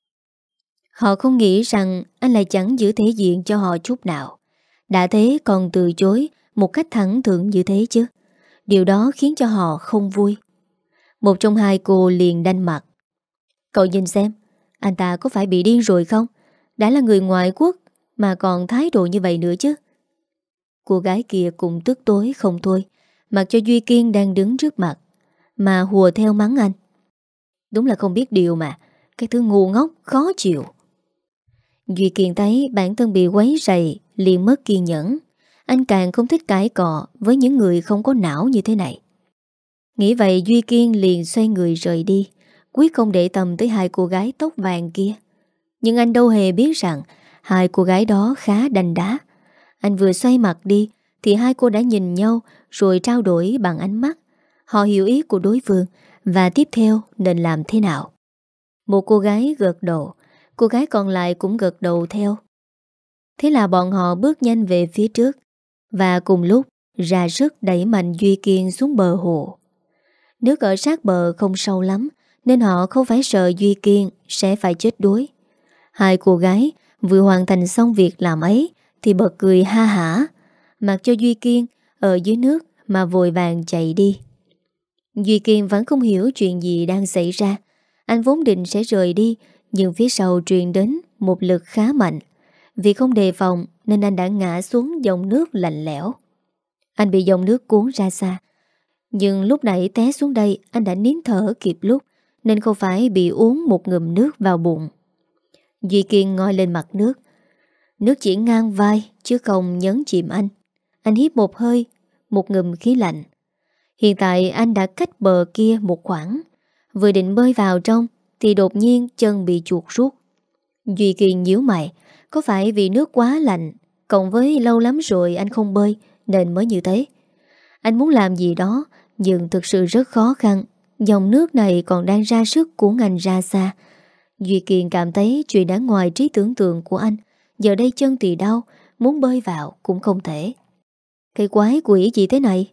Họ không nghĩ rằng anh lại chẳng giữ thể diện cho họ chút nào. Đã thế còn từ chối một cách thẳng thừng như thế chứ. Điều đó khiến cho họ không vui. Một trong hai cô liền đanh mặt: "Cậu nhìn xem, anh ta có phải bị điên rồi không? Đã là người ngoại quốc mà còn thái độ như vậy nữa chứ." Cô gái kia cũng tức tối không thôi, mặc cho Duy Kiên đang đứng trước mặt mà hùa theo mắng anh. Đúng là không biết điều mà, cái thứ ngu ngốc khó chịu. Duy Kiên thấy bản thân bị quấy rầy liền mất kiên nhẫn. Anh càng không thích cãi cọ với những người không có não như thế này. Nghĩ vậy, Duy Kiên liền xoay người rời đi, quyết không để tâm tới hai cô gái tóc vàng kia. Nhưng anh đâu hề biết rằng hai cô gái đó khá đanh đá. Anh vừa xoay mặt đi thì hai cô đã nhìn nhau rồi trao đổi bằng ánh mắt. Họ hiểu ý của đối phương và tiếp theo nên làm thế nào. Một cô gái gật đầu, cô gái còn lại cũng gật đầu theo. Thế là bọn họ bước nhanh về phía trước và cùng lúc ra sức đẩy mạnh Duy Kiên xuống bờ hồ. Nước ở sát bờ không sâu lắm nên họ không phải sợ Duy Kiên sẽ phải chết đuối. Hai cô gái vừa hoàn thành xong việc làm ấy thì bật cười ha hả, mặc cho Duy Kiên ở dưới nước mà vội vàng chạy đi. Duy Kiên vẫn không hiểu chuyện gì đang xảy ra. Anh vốn định sẽ rời đi, nhưng phía sau truyền đến một lực khá mạnh. Vì không đề phòng nên anh đã ngã xuống dòng nước lạnh lẽo. Anh bị dòng nước cuốn ra xa. Nhưng lúc nãy té xuống đây anh đã nín thở kịp lúc nên không phải bị uống một ngụm nước vào bụng. Duy Kiên ngoi lên mặt nước. Nước chỉ ngang vai chứ không nhấn chìm anh. Anh hít một hơi, một ngụm khí lạnh. Hiện tại anh đã cách bờ kia một khoảng. Vừa định bơi vào trong thì đột nhiên chân bị chuột rút. Duy Kiên nhíu mày. Có phải vì nước quá lạnh cộng với lâu lắm rồi anh không bơi nên mới như thế? Anh muốn làm gì đó nhưng thực sự rất khó khăn. Dòng nước này còn đang ra sức cuốn anh ra xa. Duy Kiên cảm thấy chuyện đã ngoài trí tưởng tượng của anh. Giờ đây chân thì đau, muốn bơi vào cũng không thể. Cái quái quỷ gì thế này?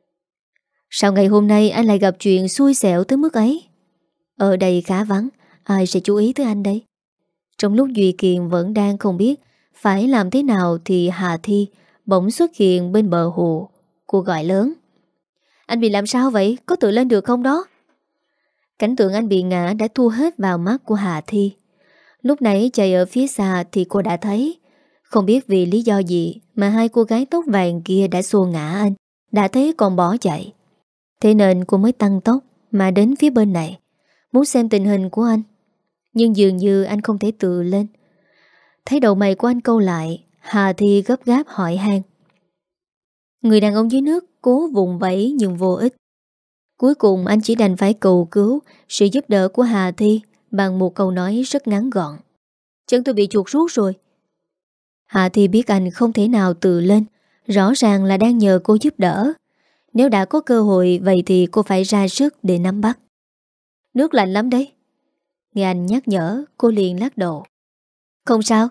Sao ngày hôm nay anh lại gặp chuyện xui xẻo tới mức ấy? Ở đây khá vắng, ai sẽ chú ý tới anh đây? Trong lúc Duy Kiên vẫn đang không biết phải làm thế nào thì Hà Thi bỗng xuất hiện bên bờ hồ. Cô gọi lớn: "Anh bị làm sao vậy? Có tự lên được không đó?" Cảnh tượng anh bị ngã đã thu hết vào mắt của Hà Thi. Lúc nãy chạy ở phía xa thì cô đã thấy. Không biết vì lý do gì mà hai cô gái tóc vàng kia đã xô ngã anh. Đã thấy còn bỏ chạy. Thế nên cô mới tăng tốc mà đến phía bên này, muốn xem tình hình của anh. Nhưng dường như anh không thể tự lên. Thấy đầu mày của anh câu lại, Hà Thi gấp gáp hỏi han. Người đàn ông dưới nước cố vùng vẫy nhưng vô ích. Cuối cùng anh chỉ đành phải cầu cứu sự giúp đỡ của Hà Thi bằng một câu nói rất ngắn gọn: Chân tôi bị chuột rút rồi. Hạ Thi biết anh không thể nào tự lên, rõ ràng là đang nhờ cô giúp đỡ. Nếu đã có cơ hội, vậy thì cô phải ra sức để nắm bắt. Nước lạnh lắm đấy. Nghe anh nhắc nhở, cô liền lắc đầu. Không sao.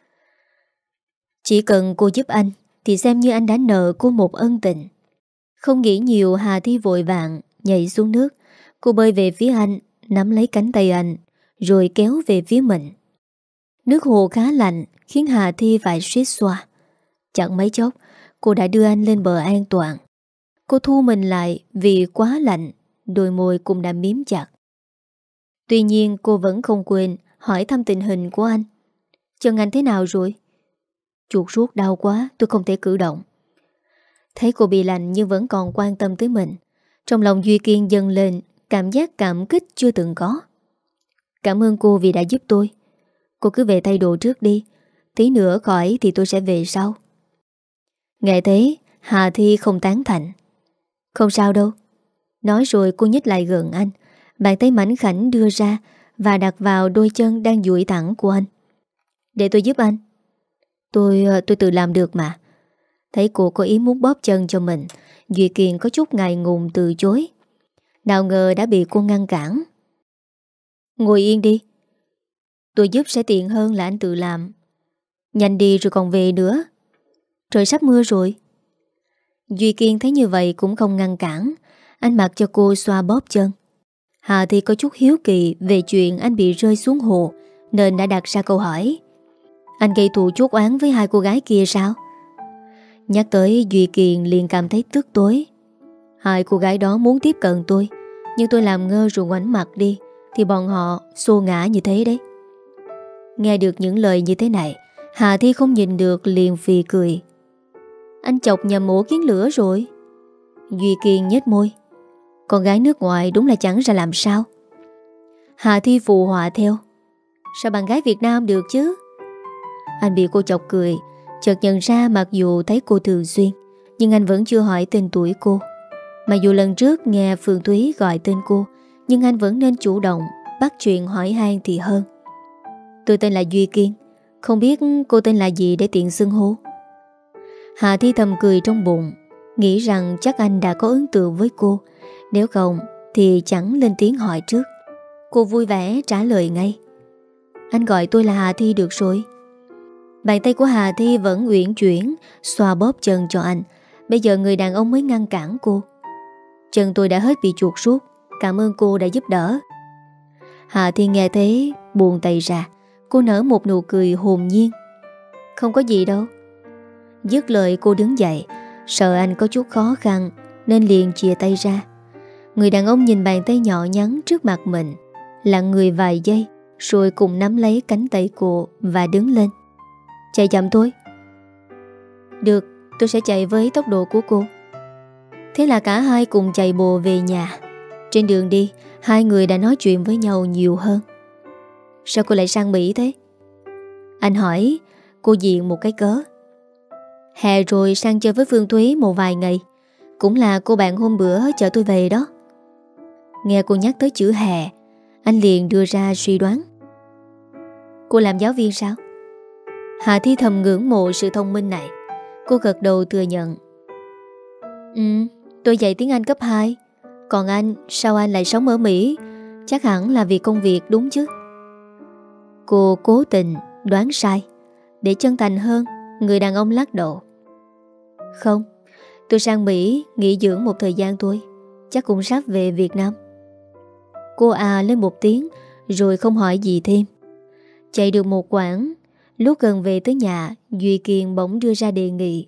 Chỉ cần cô giúp anh thì xem như anh đã nợ cô một ân tình. Không nghĩ nhiều, Hà Thi vội vàng nhảy xuống nước. Cô bơi về phía anh, nắm lấy cánh tay anh, rồi kéo về phía mình. Nước hồ khá lạnh, khiến Hà Thi phải suýt xoa. Chẳng mấy chốc, cô đã đưa anh lên bờ an toàn. Cô thu mình lại vì quá lạnh, đôi môi cũng đã miếm chặt. Tuy nhiên cô vẫn không quên hỏi thăm tình hình của anh. Chân anh thế nào rồi? Chuột rút đau quá, tôi không thể cử động. Thấy cô bị lạnh nhưng vẫn còn quan tâm tới mình, trong lòng Duy Kiên dâng lên cảm giác cảm kích chưa từng có. Cảm ơn cô vì đã giúp tôi. Cô cứ về thay đồ trước đi, tí nữa khỏi thì tôi sẽ về sau. Nghe thế, Hà Thi không tán thành. Không sao đâu. Nói rồi cô nhích lại gần anh, bàn tay mảnh khảnh đưa ra và đặt vào đôi chân đang duỗi thẳng của anh. Để tôi giúp anh. Tôi tôi tự làm được mà. Thấy cô có ý muốn bóp chân cho mình, Duy Kiên có chút ngại ngùng từ chối. Nào ngờ đã bị cô ngăn cản. Ngồi yên đi. Tôi giúp sẽ tiện hơn là anh tự làm. Nhanh đi rồi còn về nữa. Trời sắp mưa rồi. Duy Kiên thấy như vậy cũng không ngăn cản. Anh mặc cho cô xoa bóp chân. Hà Thi có chút hiếu kỳ về chuyện anh bị rơi xuống hồ, nên đã đặt ra câu hỏi. Anh gây thù chuốc oán với hai cô gái kia sao? Nhắc tới Duy Kiên liền cảm thấy tức tối. Hai cô gái đó muốn tiếp cận tôi, nhưng tôi làm ngơ rồi ngoảnh mặt đi, thì bọn họ xô ngã như thế đấy. Nghe được những lời như thế này, Hà Thi không nhìn được liền phì cười. Anh chọc nhầm ổ kiến lửa rồi. Duy Kiên nhếch môi. Con gái nước ngoài đúng là chẳng ra làm sao. Hà Thi phụ họa theo. Sao bạn gái Việt Nam được chứ? Anh bị cô chọc cười, chợt nhận ra mặc dù thấy cô thường xuyên, nhưng anh vẫn chưa hỏi tên tuổi cô. Mà dù lần trước nghe Phương Thúy gọi tên cô, nhưng anh vẫn nên chủ động bắt chuyện hỏi han thì hơn. Tôi tên là Duy Kiên, không biết cô tên là gì để tiện xưng hô. Hà Thi thầm cười trong bụng, nghĩ rằng chắc anh đã có ấn tượng với cô. Nếu không thì chẳng lên tiếng hỏi trước. Cô vui vẻ trả lời ngay. Anh gọi tôi là Hà Thi được rồi. Bàn tay của Hà Thi vẫn uyển chuyển xoa bóp chân cho anh. Bây giờ người đàn ông mới ngăn cản cô. Chân tôi đã hết bị chuột rút, cảm ơn cô đã giúp đỡ. Hà Thi nghe thế buông tay ra. Cô nở một nụ cười hồn nhiên. Không có gì đâu. Dứt lời cô đứng dậy, sợ anh có chút khó khăn nên liền chìa tay ra. Người đàn ông nhìn bàn tay nhỏ nhắn trước mặt mình, lặng người vài giây, rồi cùng nắm lấy cánh tay cô và đứng lên. Chạy chậm thôi. Được, tôi sẽ chạy với tốc độ của cô. Thế là cả hai cùng chạy bộ về nhà. Trên đường đi, hai người đã nói chuyện với nhau nhiều hơn. Sao cô lại sang Mỹ thế? Anh hỏi. Cô diện một cái cớ. Hè rồi sang chơi với Phương Thúy một vài ngày. Cũng là cô bạn hôm bữa chở tôi về đó. Nghe cô nhắc tới chữ hè, anh liền đưa ra suy đoán. Cô làm giáo viên sao? Hà Thi thầm ngưỡng mộ sự thông minh này. Cô gật đầu thừa nhận. Ừ, tôi dạy tiếng Anh cấp hai. Còn anh, sao anh lại sống ở Mỹ? Chắc hẳn là vì công việc đúng chứ? Cô cố tình đoán sai. Để chân thành hơn, người đàn ông lắc đầu. Không, tôi sang Mỹ nghỉ dưỡng một thời gian thôi. Chắc cũng sắp về Việt Nam. Cô à lên một tiếng rồi không hỏi gì thêm. Chạy được một quãng, lúc gần về tới nhà, Duy Kiên bỗng đưa ra đề nghị.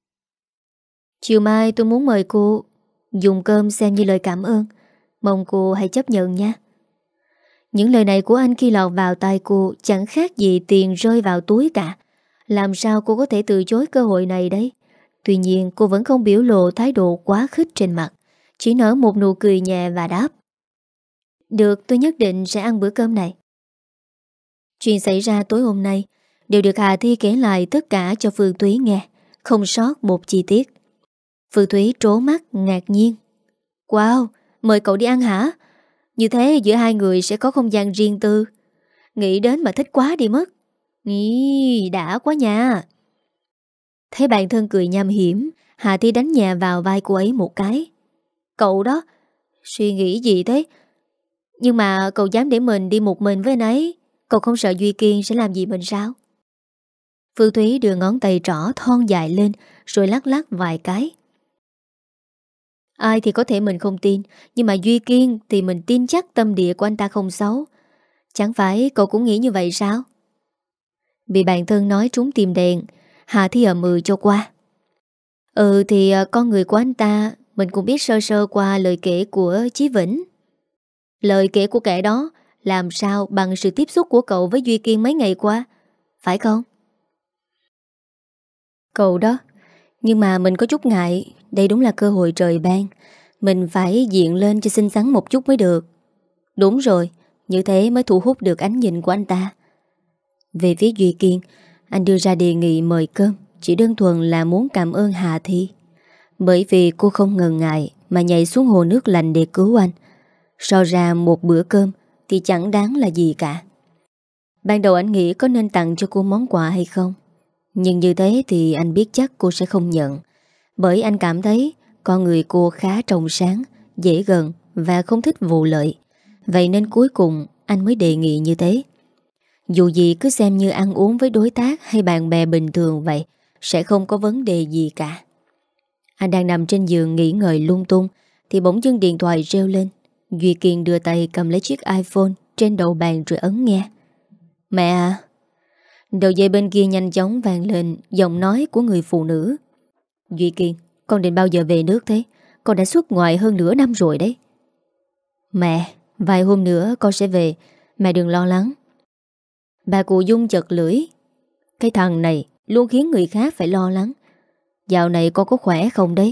Chiều mai tôi muốn mời cô dùng cơm xem như lời cảm ơn. Mong cô hãy chấp nhận nha. Những lời này của anh khi lọt vào tai cô chẳng khác gì tiền rơi vào túi cả. Làm sao cô có thể từ chối cơ hội này đấy? Tuy nhiên cô vẫn không biểu lộ thái độ quá khích trên mặt, chỉ nở một nụ cười nhẹ và đáp. Được, tôi nhất định sẽ ăn bữa cơm này. Chuyện xảy ra tối hôm nay đều được Hà Thi kể lại tất cả cho Phương Thúy nghe, không sót một chi tiết. Phương Thúy trố mắt ngạc nhiên. Wow, mời cậu đi ăn hả? Như thế giữa hai người sẽ có không gian riêng tư. Nghĩ đến mà thích quá đi mất. Ý, đã quá nha. Thấy bạn thân cười nham hiểm, Hà Thi đánh nhẹ vào vai cô ấy một cái. Cậu đó, suy nghĩ gì thế? Nhưng mà cậu dám để mình đi một mình với anh ấy, cậu không sợ Duy Kiên sẽ làm gì mình sao? Phương Thúy đưa ngón tay trỏ thon dài lên, rồi lắc lắc vài cái. Ai thì có thể mình không tin, nhưng mà Duy Kiên thì mình tin chắc tâm địa của anh ta không xấu. Chẳng phải cậu cũng nghĩ như vậy sao? Bị bạn thân nói trúng tim đen, Hà Thi ậm ừ cho qua. Ừ thì à, con người của anh ta mình cũng biết sơ sơ qua lời kể của Chí Vĩnh. Lời kể của kẻ đó làm sao bằng sự tiếp xúc của cậu với Duy Kiên mấy ngày qua, phải không? Cậu đó. Nhưng mà mình có chút ngại. Đây đúng là cơ hội trời ban. Mình phải diện lên cho xinh xắn một chút mới được. Đúng rồi, như thế mới thu hút được ánh nhìn của anh ta. Về phía Duy Kiên, anh đưa ra đề nghị mời cơm chỉ đơn thuần là muốn cảm ơn Hà Thi. Bởi vì cô không ngần ngại mà nhảy xuống hồ nước lạnh để cứu anh. So ra một bữa cơm thì chẳng đáng là gì cả. Ban đầu anh nghĩ có nên tặng cho cô món quà hay không, nhưng như thế thì anh biết chắc cô sẽ không nhận. Bởi anh cảm thấy con người cô khá trong sáng, dễ gần và không thích vụ lợi. Vậy nên cuối cùng anh mới đề nghị như thế. Dù gì cứ xem như ăn uống với đối tác hay bạn bè bình thường vậy, sẽ không có vấn đề gì cả. Anh đang nằm trên giường nghỉ ngơi lung tung thì bỗng dưng điện thoại reo lên. Duy Kiên đưa tay cầm lấy chiếc iPhone trên đầu bàn rồi ấn nghe. Mẹ à. Đầu dây bên kia nhanh chóng vang lên giọng nói của người phụ nữ. Duy Kiên, con định bao giờ về nước thế? Con đã xuất ngoại hơn nửa năm rồi đấy. Mẹ, vài hôm nữa con sẽ về. Mẹ đừng lo lắng. Bà cụ Dung chật lưỡi. Cái thằng này luôn khiến người khác phải lo lắng. Dạo này con có khỏe không đấy?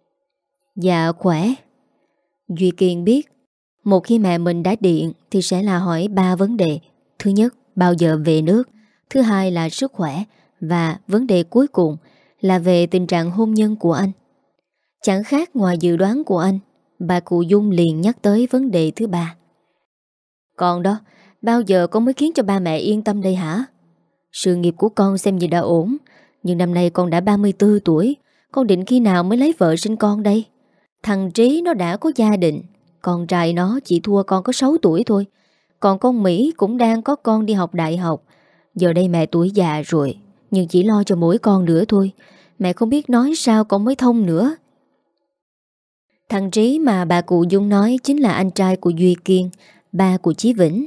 Dạ khỏe. Duy Kiên biết một khi mẹ mình đã điện thì sẽ là hỏi ba vấn đề. Thứ nhất, bao giờ về nước. Thứ hai là sức khỏe. Và vấn đề cuối cùng là về tình trạng hôn nhân của anh. Chẳng khác ngoài dự đoán của anh, bà cụ Dung liền nhắc tới vấn đề thứ ba. Con đó, bao giờ con mới khiến cho ba mẹ yên tâm đây hả? Sự nghiệp của con xem như đã ổn, nhưng năm nay con đã ba mươi tư tuổi. Con định khi nào mới lấy vợ sinh con đây? Thằng Trí nó đã có gia đình, con trai nó chỉ thua con có sáu tuổi thôi. Còn con Mỹ cũng đang có con đi học đại học. Giờ đây mẹ tuổi già rồi, nhưng chỉ lo cho mỗi con nữa thôi. Mẹ không biết nói sao con mới thông nữa. Thằng Trí mà bà cụ Dung nói chính là anh trai của Duy Kiên, ba của Chí Vĩnh.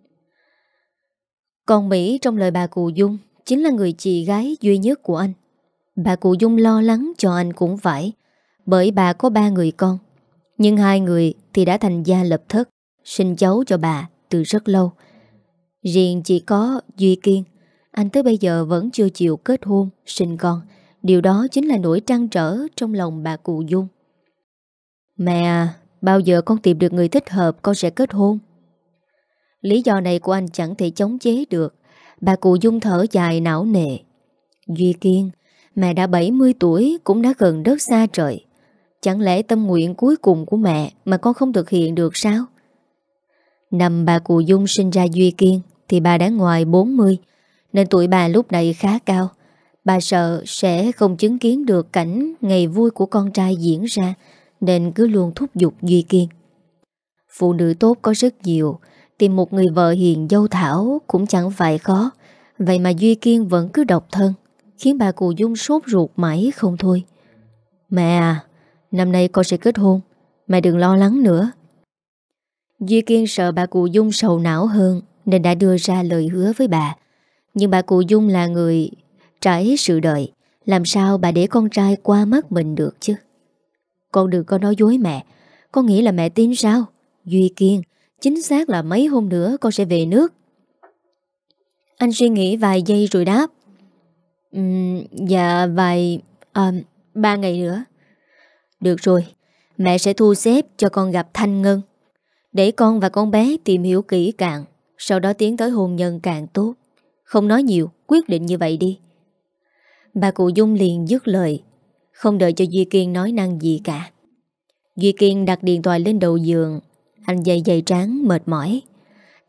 Còn Mỹ trong lời bà cụ Dung chính là người chị gái duy nhất của anh. Bà cụ Dung lo lắng cho anh cũng phải, bởi bà có ba người con. Nhưng hai người thì đã thành gia lập thất, sinh cháu cho bà từ rất lâu. Riêng chỉ có Duy Kiên, anh tới bây giờ vẫn chưa chịu kết hôn, sinh con. Điều đó chính là nỗi trăn trở trong lòng bà cụ Dung. Mẹ à, bao giờ con tìm được người thích hợp con sẽ kết hôn. Lý do này của anh chẳng thể chống chế được. Bà cụ Dung thở dài não nề. Duy Kiên, mẹ đã bảy mươi tuổi cũng đã gần đất xa trời. Chẳng lẽ tâm nguyện cuối cùng của mẹ mà con không thực hiện được sao? Năm bà cụ Dung sinh ra Duy Kiên thì bà đã ngoài bốn mươi, nên tuổi bà lúc này khá cao. Bà sợ sẽ không chứng kiến được cảnh ngày vui của con trai diễn ra, nên cứ luôn thúc giục Duy Kiên. Phụ nữ tốt có rất nhiều, tìm một người vợ hiền dâu thảo cũng chẳng phải khó. Vậy mà Duy Kiên vẫn cứ độc thân, khiến bà cụ Dung sốt ruột mãi không thôi. Mẹ à, năm nay con sẽ kết hôn, mẹ đừng lo lắng nữa. Duy Kiên sợ bà cụ Dung sầu não hơn nên đã đưa ra lời hứa với bà. Nhưng bà cụ Dung là người trải sự đời, làm sao bà để con trai qua mắt mình được chứ? Con đừng có nói dối mẹ. Con nghĩ là mẹ tin sao? Duy Kiên, chính xác là mấy hôm nữa con sẽ về nước. Anh suy nghĩ vài giây rồi đáp. Uhm, dạ vài à, Ba ngày nữa. Được rồi, mẹ sẽ thu xếp cho con gặp Thanh Ngân, để con và con bé tìm hiểu kỹ càng, sau đó tiến tới hôn nhân càng tốt. Không nói nhiều, quyết định như vậy đi. Bà cụ Dung liền dứt lời, không đợi cho Duy Kiên nói năng gì cả. Duy Kiên đặt điện thoại lên đầu giường. Anh dày dày trán mệt mỏi.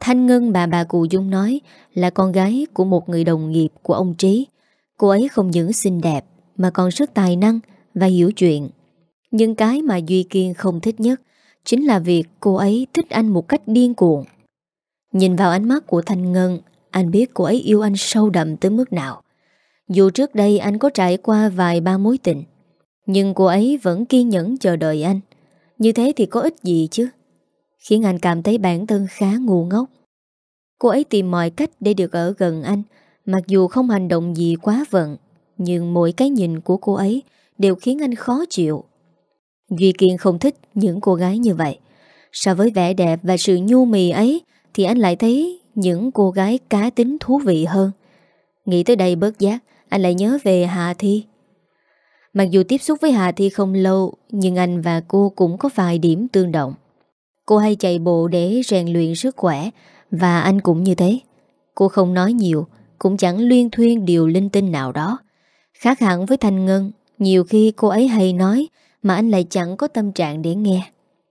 Thanh Ngân bà bà cụ Dung nói là con gái của một người đồng nghiệp của ông Trí. Cô ấy không những xinh đẹp mà còn rất tài năng và hiểu chuyện. Nhưng cái mà Duy Kiên không thích nhất chính là việc cô ấy thích anh một cách điên cuồng. Nhìn vào ánh mắt của Thanh Ngân, anh biết cô ấy yêu anh sâu đậm tới mức nào. Dù trước đây anh có trải qua vài ba mối tình, nhưng cô ấy vẫn kiên nhẫn chờ đợi anh. Như thế thì có ích gì chứ? Khiến anh cảm thấy bản thân khá ngu ngốc. Cô ấy tìm mọi cách để được ở gần anh, mặc dù không hành động gì quá vận, nhưng mỗi cái nhìn của cô ấy đều khiến anh khó chịu. Duy Kiên không thích những cô gái như vậy. So với vẻ đẹp và sự nhu mì ấy thì anh lại thấy những cô gái cá tính thú vị hơn. Nghĩ tới đây bớt giác, anh lại nhớ về Hà Thi. Mặc dù tiếp xúc với Hà Thi không lâu, nhưng anh và cô cũng có vài điểm tương đồng. Cô hay chạy bộ để rèn luyện sức khỏe, và anh cũng như thế. Cô không nói nhiều, cũng chẳng luyên thuyên điều linh tinh nào đó. Khác hẳn với Thanh Ngân, nhiều khi cô ấy hay nói mà anh lại chẳng có tâm trạng để nghe.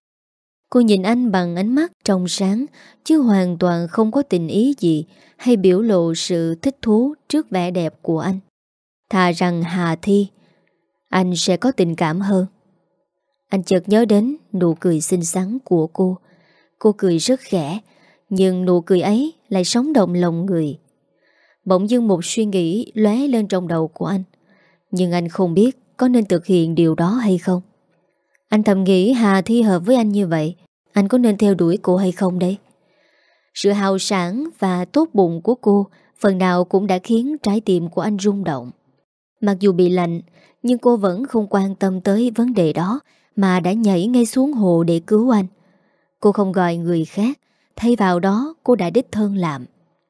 Cô nhìn anh bằng ánh mắt trong sáng, chứ hoàn toàn không có tình ý gì hay biểu lộ sự thích thú trước vẻ đẹp của anh. Thà rằng Hà Thi, anh sẽ có tình cảm hơn. Anh chợt nhớ đến nụ cười xinh xắn của cô. Cô cười rất khẽ, nhưng nụ cười ấy lại sống động lòng người. Bỗng dưng một suy nghĩ lóe lên trong đầu của anh, nhưng anh không biết có nên thực hiện điều đó hay không. Anh thầm nghĩ Hà Thi hợp với anh như vậy, anh có nên theo đuổi cô hay không đây? Sự hào sảng và tốt bụng của cô phần nào cũng đã khiến trái tim của anh rung động. Mặc dù bị lạnh, nhưng cô vẫn không quan tâm tới vấn đề đó, mà đã nhảy ngay xuống hồ để cứu anh. Cô không gọi người khác, thay vào đó cô đã đích thân làm.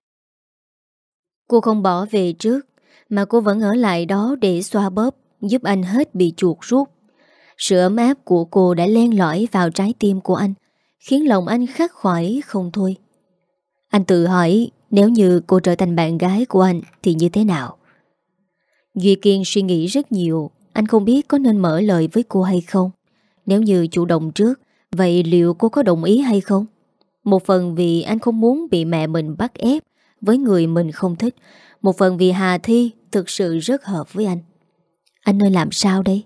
Cô không bỏ về trước, mà cô vẫn ở lại đó để xoa bóp, giúp anh hết bị chuột rút. Sự ấm áp của cô đã len lỏi vào trái tim của anh, khiến lòng anh khắc khoải không thôi. Anh tự hỏi nếu như cô trở thành bạn gái của anh thì như thế nào? Duy Kiên suy nghĩ rất nhiều. Anh không biết có nên mở lời với cô hay không. Nếu như chủ động trước, vậy liệu cô có đồng ý hay không? Một phần vì anh không muốn bị mẹ mình bắt ép với người mình không thích, một phần vì Hà Thi thực sự rất hợp với anh. Anh nên làm sao đây?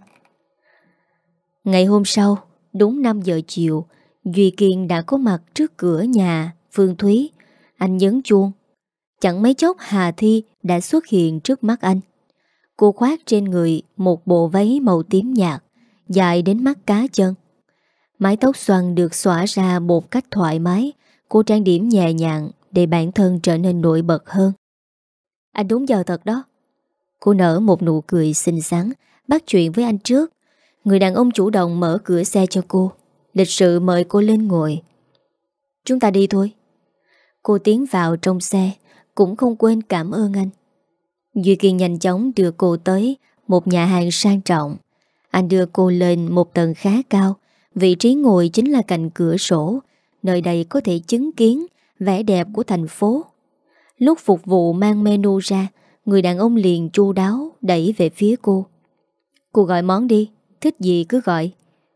Ngày hôm sau, đúng năm giờ chiều, Duy Kiên đã có mặt trước cửa nhà Phương Thúy. Anh nhấn chuông. Chẳng mấy chốc Hà Thi đã xuất hiện trước mắt anh. Cô khoác trên người một bộ váy màu tím nhạt, dài đến mắt cá chân. Mái tóc xoăn được xõa ra một cách thoải mái. Cô trang điểm nhẹ nhàng để bản thân trở nên nổi bật hơn. Anh đúng giờ thật đó. Cô nở một nụ cười xinh xắn, bắt chuyện với anh trước. Người đàn ông chủ động mở cửa xe cho cô, lịch sự mời cô lên ngồi. Chúng ta đi thôi. Cô tiến vào trong xe, cũng không quên cảm ơn anh. Duy Kiên nhanh chóng đưa cô tới một nhà hàng sang trọng. Anh đưa cô lên một tầng khá cao. Vị trí ngồi chính là cạnh cửa sổ. Nơi đây có thể chứng kiến vẻ đẹp của thành phố. Lúc phục vụ mang menu ra, người đàn ông liền chu đáo đẩy về phía cô. Cô gọi món đi, thích gì cứ gọi.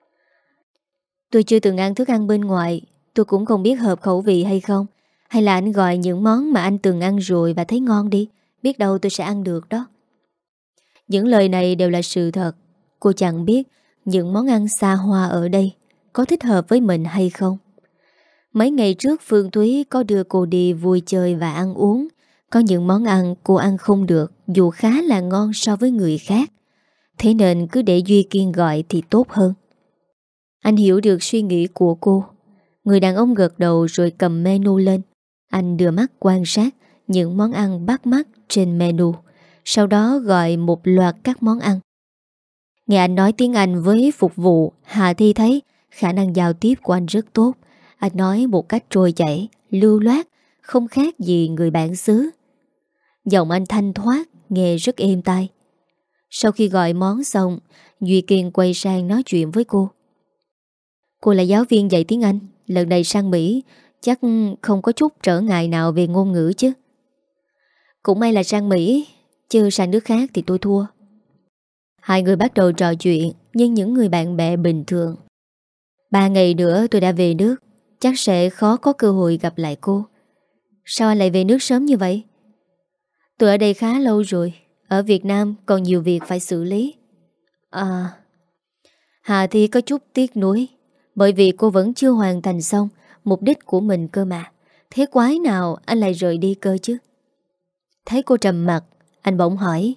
Tôi chưa từng ăn thức ăn bên ngoài, tôi cũng không biết hợp khẩu vị hay không. Hay là anh gọi những món mà anh từng ăn rồi và thấy ngon đi, biết đâu tôi sẽ ăn được đó. Những lời này đều là sự thật. Cô chẳng biết những món ăn xa hoa ở đây có thích hợp với mình hay không. Mấy ngày trước Phương Thúy có đưa cô đi vui chơi và ăn uống. Có những món ăn cô ăn không được, dù khá là ngon so với người khác. Thế nên cứ để Duy Kiên gọi thì tốt hơn. Anh hiểu được suy nghĩ của cô. Người đàn ông gật đầu rồi cầm menu lên. Anh đưa mắt quan sát những món ăn bắt mắt trên menu, sau đó gọi một loạt các món ăn. Nghe anh nói tiếng Anh với phục vụ, Hà Thi thấy khả năng giao tiếp của anh rất tốt. Anh nói một cách trôi chảy, lưu loát, không khác gì người bản xứ. Giọng anh thanh thoát, nghe rất êm tai. Sau khi gọi món xong, Duy Kiên quay sang nói chuyện với cô. Cô là giáo viên dạy tiếng Anh, lần này sang Mỹ chắc không có chút trở ngại nào về ngôn ngữ chứ. Cũng may là sang Mỹ, chứ sang nước khác thì tôi thua. Hai người bắt đầu trò chuyện như những người bạn bè bình thường. Ba ngày nữa tôi đã về nước, chắc sẽ khó có cơ hội gặp lại cô. Sao anh lại về nước sớm như vậy? Tôi ở đây khá lâu rồi. Ở Việt Nam còn nhiều việc phải xử lý. À... Hà Thi có chút tiếc nuối, bởi vì cô vẫn chưa hoàn thành xong mục đích của mình cơ mà. Thế quái nào anh lại rời đi cơ chứ? Thấy cô trầm mặt, anh bỗng hỏi: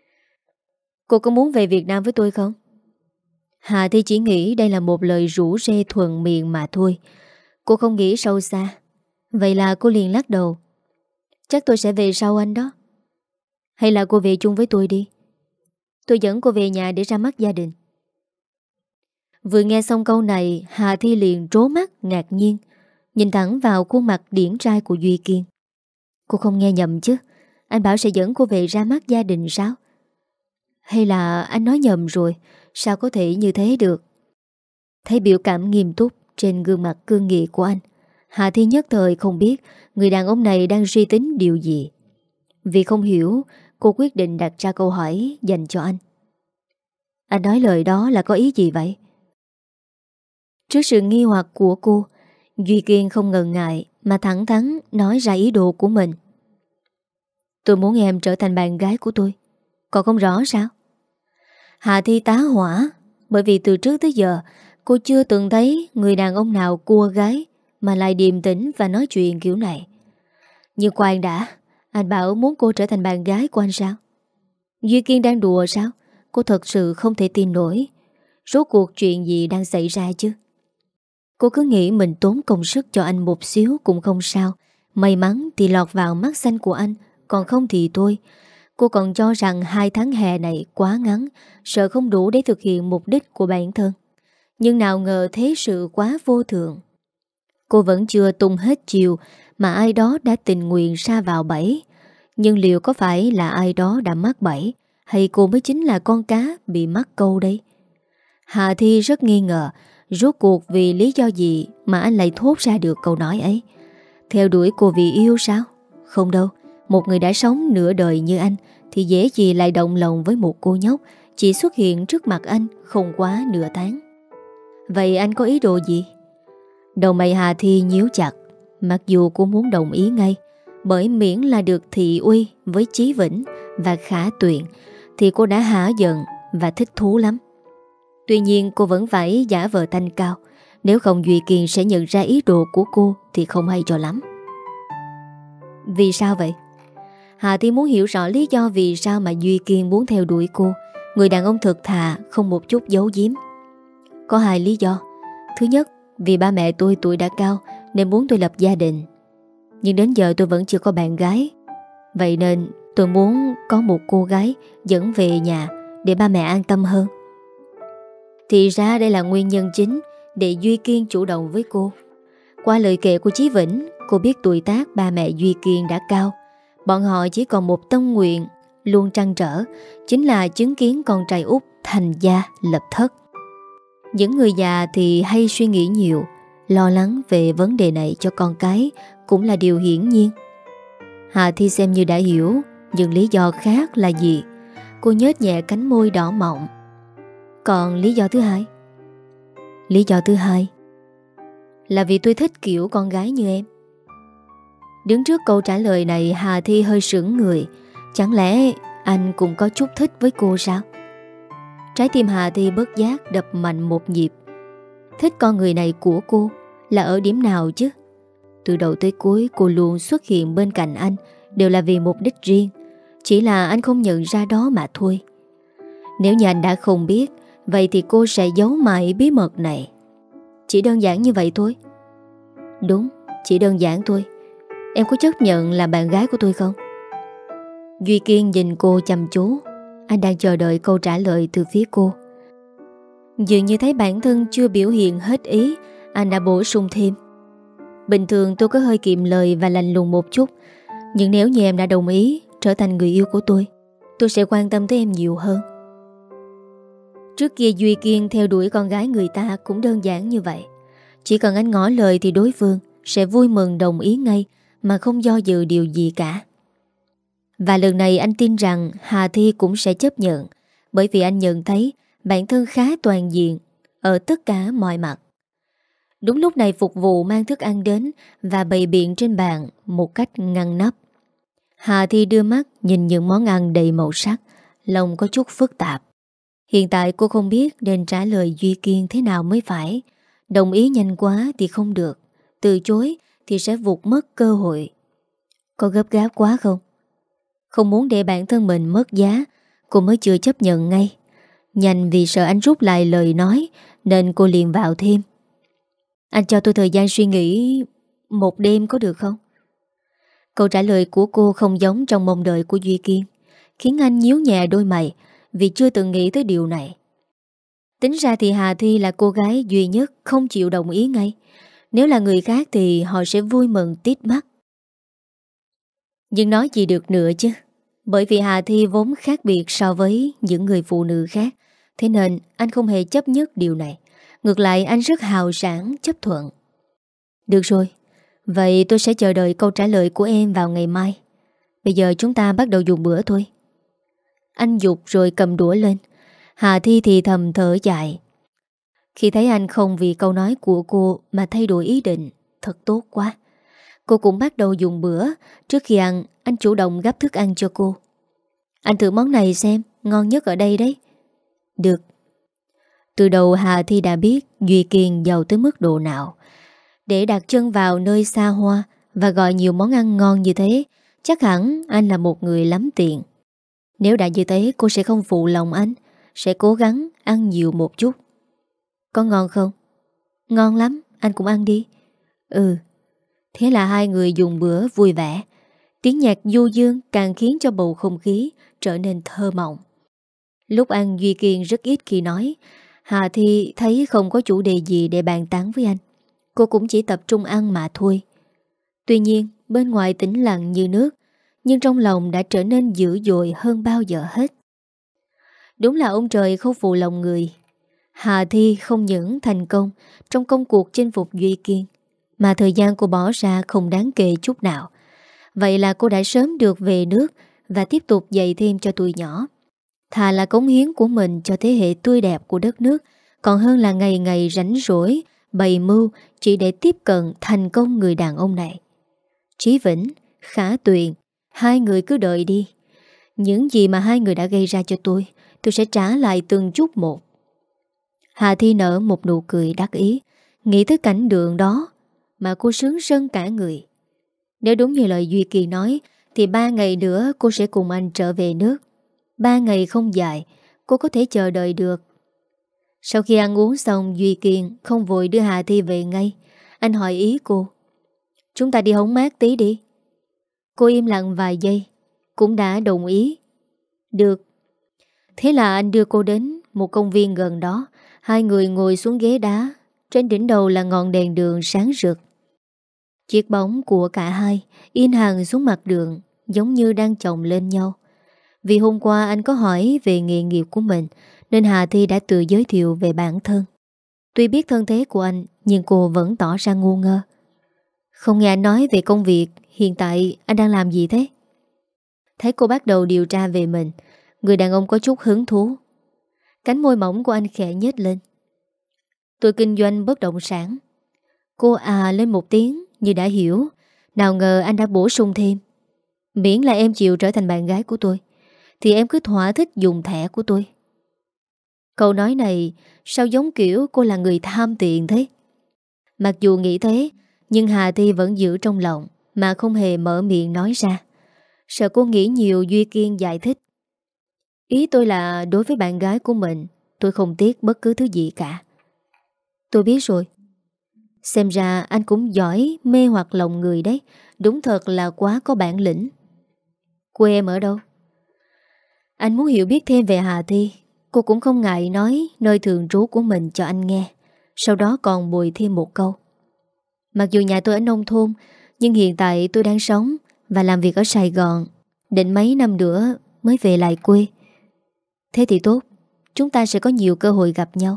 cô có muốn về Việt Nam với tôi không? Hà Thi chỉ nghĩ đây là một lời rủ rê thuận miệng mà thôi. Cô không nghĩ sâu xa. Vậy là cô liền lắc đầu: chắc tôi sẽ về sau anh đó. Hay là cô về chung với tôi đi. Tôi dẫn cô về nhà để ra mắt gia đình. Vừa nghe xong câu này, Hà Thi liền trố mắt ngạc nhiên, nhìn thẳng vào khuôn mặt điển trai của Duy Kiên. Cô không nghe nhầm chứ? Anh bảo sẽ dẫn cô về ra mắt gia đình sao? Hay là anh nói nhầm rồi? Sao có thể như thế được? Thấy biểu cảm nghiêm túc trên gương mặt cương nghị của anh, Hà Thi nhất thời không biết người đàn ông này đang suy tính điều gì. Vì không hiểu, cô quyết định đặt ra câu hỏi dành cho anh. Anh nói lời đó là có ý gì vậy? Trước sự nghi hoặc của cô, Duy Kiên không ngần ngại mà thẳng thắn nói ra ý đồ của mình. Tôi muốn em trở thành bạn gái của tôi. Còn không rõ sao? Hà Thi tá hỏa, bởi vì từ trước tới giờ cô chưa từng thấy người đàn ông nào cua gái mà lại điềm tĩnh và nói chuyện kiểu này. Nhưng khoan đã, anh bảo muốn cô trở thành bạn gái của anh sao? Duy Kiên đang đùa sao? Cô thật sự không thể tin nổi. Rốt cuộc chuyện gì đang xảy ra chứ? Cô cứ nghĩ mình tốn công sức cho anh một xíu cũng không sao. May mắn thì lọt vào mắt xanh của anh, còn không thì thôi. Cô còn cho rằng hai tháng hè này quá ngắn, sợ không đủ để thực hiện mục đích của bản thân. Nhưng nào ngờ thế sự quá vô thường. Cô vẫn chưa tung hết chiều mà ai đó đã tình nguyện sa vào bẫy. Nhưng liệu có phải là ai đó đã mắc bẫy, hay cô mới chính là con cá bị mắc câu đây? Hà Thi rất nghi ngờ rốt cuộc vì lý do gì mà anh lại thốt ra được câu nói ấy. Theo đuổi cô vì yêu sao? Không đâu. Một người đã sống nửa đời như anh thì dễ gì lại động lòng với một cô nhóc chỉ xuất hiện trước mặt anh không quá nửa tháng. Vậy anh có ý đồ gì? Đầu mày Hà Thi nhíu chặt. Mặc dù cô muốn đồng ý ngay, bởi miễn là được thị uy với Chí Vĩnh và Khả Tuyền thì cô đã hả giận và thích thú lắm. Tuy nhiên cô vẫn phải giả vờ thanh cao, nếu không Duy Kiên sẽ nhận ra ý đồ của cô thì không hay cho lắm. Vì sao vậy? Hà Thi muốn hiểu rõ lý do vì sao mà Duy Kiên muốn theo đuổi cô. Người đàn ông thật thà, không một chút giấu giếm. Có hai lý do. Thứ nhất, vì ba mẹ tôi tuổi đã cao nên muốn tôi lập gia đình. Nhưng đến giờ tôi vẫn chưa có bạn gái. Vậy nên tôi muốn có một cô gái dẫn về nhà để ba mẹ an tâm hơn. Thì ra đây là nguyên nhân chính để Duy Kiên chủ động với cô. Qua lời kể của Chí Vĩnh, cô biết tuổi tác ba mẹ Duy Kiên đã cao. Bọn họ chỉ còn một tâm nguyện luôn trăn trở, chính là chứng kiến con trai út thành gia lập thất. Những người già thì hay suy nghĩ nhiều, lo lắng về vấn đề này cho con cái cũng là điều hiển nhiên. Hà Thi xem như đã hiểu, nhưng lý do khác là gì? Cô nhếch nhẹ cánh môi đỏ mọng. Còn lý do thứ hai? Lý do thứ hai là vì tôi thích kiểu con gái như em. Đứng trước câu trả lời này, Hà Thi hơi sững người. Chẳng lẽ anh cũng có chút thích với cô sao? Trái tim Hà Thi bất giác đập mạnh một nhịp. Thích con người này của cô là ở điểm nào chứ? Từ đầu tới cuối cô luôn xuất hiện bên cạnh anh đều là vì mục đích riêng. Chỉ là anh không nhận ra đó mà thôi. Nếu như anh đã không biết, vậy thì cô sẽ giấu mãi bí mật này. Chỉ đơn giản như vậy thôi. Đúng, chỉ đơn giản thôi. Em có chấp nhận là bạn gái của tôi không? Duy Kiên nhìn cô chăm chú. Anh đang chờ đợi câu trả lời từ phía cô. Dường như thấy bản thân chưa biểu hiện hết ý, anh đã bổ sung thêm. Bình thường tôi có hơi kiệm lời và lạnh lùng một chút, nhưng nếu như em đã đồng ý trở thành người yêu của tôi, tôi sẽ quan tâm tới em nhiều hơn. Trước kia Duy Kiên theo đuổi con gái người ta cũng đơn giản như vậy. Chỉ cần anh ngỏ lời thì đối phương sẽ vui mừng đồng ý ngay, mà không do dự điều gì cả. Và lần này anh tin rằng Hà Thi cũng sẽ chấp nhận, bởi vì anh nhận thấy bản thân khá toàn diện ở tất cả mọi mặt. Đúng lúc này phục vụ mang thức ăn đến và bày biện trên bàn một cách ngăn nắp. Hà Thi đưa mắt nhìn những món ăn đầy màu sắc, lòng có chút phức tạp. Hiện tại cô không biết nên trả lời Duy Kiên thế nào mới phải. Đồng ý nhanh quá thì không được, từ chối thì sẽ vụt mất cơ hội. Có gấp gáp quá không? Không muốn để bản thân mình mất giá, cô mới chưa chấp nhận ngay. Nhanh vì sợ anh rút lại lời nói nên cô liền vào thêm. Anh cho tôi thời gian suy nghĩ một đêm có được không? Câu trả lời của cô không giống trong mong đợi của Duy Kiên, khiến anh nhíu nhẹ đôi mày vì chưa từng nghĩ tới điều này. Tính ra thì Hà Thi là cô gái duy nhất không chịu đồng ý ngay. Nếu là người khác thì họ sẽ vui mừng tít mắt. Nhưng nói gì được nữa chứ, bởi vì Hà Thi vốn khác biệt so với những người phụ nữ khác. Thế nên anh không hề chấp nhất điều này. Ngược lại anh rất hào sảng chấp thuận. Được rồi, vậy tôi sẽ chờ đợi câu trả lời của em vào ngày mai. Bây giờ chúng ta bắt đầu dùng bữa thôi. Anh dục rồi cầm đũa lên. Hà Thi thì thầm thở dài. Khi thấy anh không vì câu nói của cô mà thay đổi ý định, thật tốt quá. Cô cũng bắt đầu dùng bữa. Trước khi ăn, anh chủ động gắp thức ăn cho cô. Anh thử món này xem, ngon nhất ở đây đấy. Được. Từ đầu Hà Thi đã biết Duy Kiên giàu tới mức độ nào. Để đặt chân vào nơi xa hoa và gọi nhiều món ăn ngon như thế, chắc hẳn anh là một người lắm tiền. Nếu đã như thế cô sẽ không phụ lòng anh, sẽ cố gắng ăn nhiều một chút. Có ngon không? Ngon lắm, anh cũng ăn đi. Ừ. Thế là hai người dùng bữa vui vẻ. Tiếng nhạc du dương càng khiến cho bầu không khí trở nên thơ mộng. Lúc ăn Duy Kiên rất ít khi nói. Hà Thi thấy không có chủ đề gì để bàn tán với anh. Cô cũng chỉ tập trung ăn mà thôi. Tuy nhiên bên ngoài tĩnh lặng như nước, nhưng trong lòng đã trở nên dữ dội hơn bao giờ hết. Đúng là ông trời không phụ lòng người. Hà Thi không những thành công trong công cuộc chinh phục Duy Kiên, mà thời gian cô bỏ ra không đáng kể chút nào. Vậy là cô đã sớm được về nước và tiếp tục dạy thêm cho tụi nhỏ. Thà là cống hiến của mình cho thế hệ tươi đẹp của đất nước, còn hơn là ngày ngày rảnh rỗi bày mưu chỉ để tiếp cận thành công người đàn ông này. Chí Vĩnh, Khả Tuyền, hai người cứ đợi đi. Những gì mà hai người đã gây ra cho tôi, tôi sẽ trả lại từng chút một. Hà Thi nở một nụ cười đắc ý. Nghĩ tới cảnh tượng đó mà cô sướng sân cả người. Nếu đúng như lời Duy Kiên nói thì ba ngày nữa cô sẽ cùng anh trở về nước. Ba ngày không dài, cô có thể chờ đợi được. Sau khi ăn uống xong, Duy Kiên không vội đưa Hà Thi về ngay. Anh hỏi ý cô. Chúng ta đi hóng mát tí đi. Cô im lặng vài giây, cũng đã đồng ý. Được. Thế là anh đưa cô đến một công viên gần đó. Hai người ngồi xuống ghế đá. Trên đỉnh đầu là ngọn đèn đường sáng rực. Chiếc bóng của cả hai in hằn xuống mặt đường, giống như đang chồng lên nhau. Vì hôm qua anh có hỏi về nghề nghiệp của mình, nên Hà Thi đã tự giới thiệu về bản thân. Tuy biết thân thế của anh, nhưng cô vẫn tỏ ra ngu ngơ. Không nghe anh nói về công việc, hiện tại anh đang làm gì thế? Thấy cô bắt đầu điều tra về mình, người đàn ông có chút hứng thú. Cánh môi mỏng của anh khẽ nhếch lên. Tôi kinh doanh bất động sản. Cô à lên một tiếng như đã hiểu. Nào ngờ anh đã bổ sung thêm. Miễn là em chịu trở thành bạn gái của tôi, thì em cứ thỏa thích dùng thẻ của tôi. Câu nói này sao giống kiểu cô là người tham tiền thế? Mặc dù nghĩ thế, nhưng Hà Thi vẫn giữ trong lòng mà không hề mở miệng nói ra. Sợ cô nghĩ nhiều, Duy Kiên giải thích. Ý tôi là đối với bạn gái của mình, tôi không tiếc bất cứ thứ gì cả. Tôi biết rồi. Xem ra anh cũng giỏi mê hoặc lòng người đấy. Đúng thật là quá có bản lĩnh. Quê em ở đâu? Anh muốn hiểu biết thêm về Hà Thi. Cô cũng không ngại nói nơi thường trú của mình cho anh nghe. Sau đó còn bồi thêm một câu. Mặc dù nhà tôi ở nông thôn, nhưng hiện tại tôi đang sống và làm việc ở Sài Gòn. Định mấy năm nữa mới về lại quê. Thế thì tốt, chúng ta sẽ có nhiều cơ hội gặp nhau.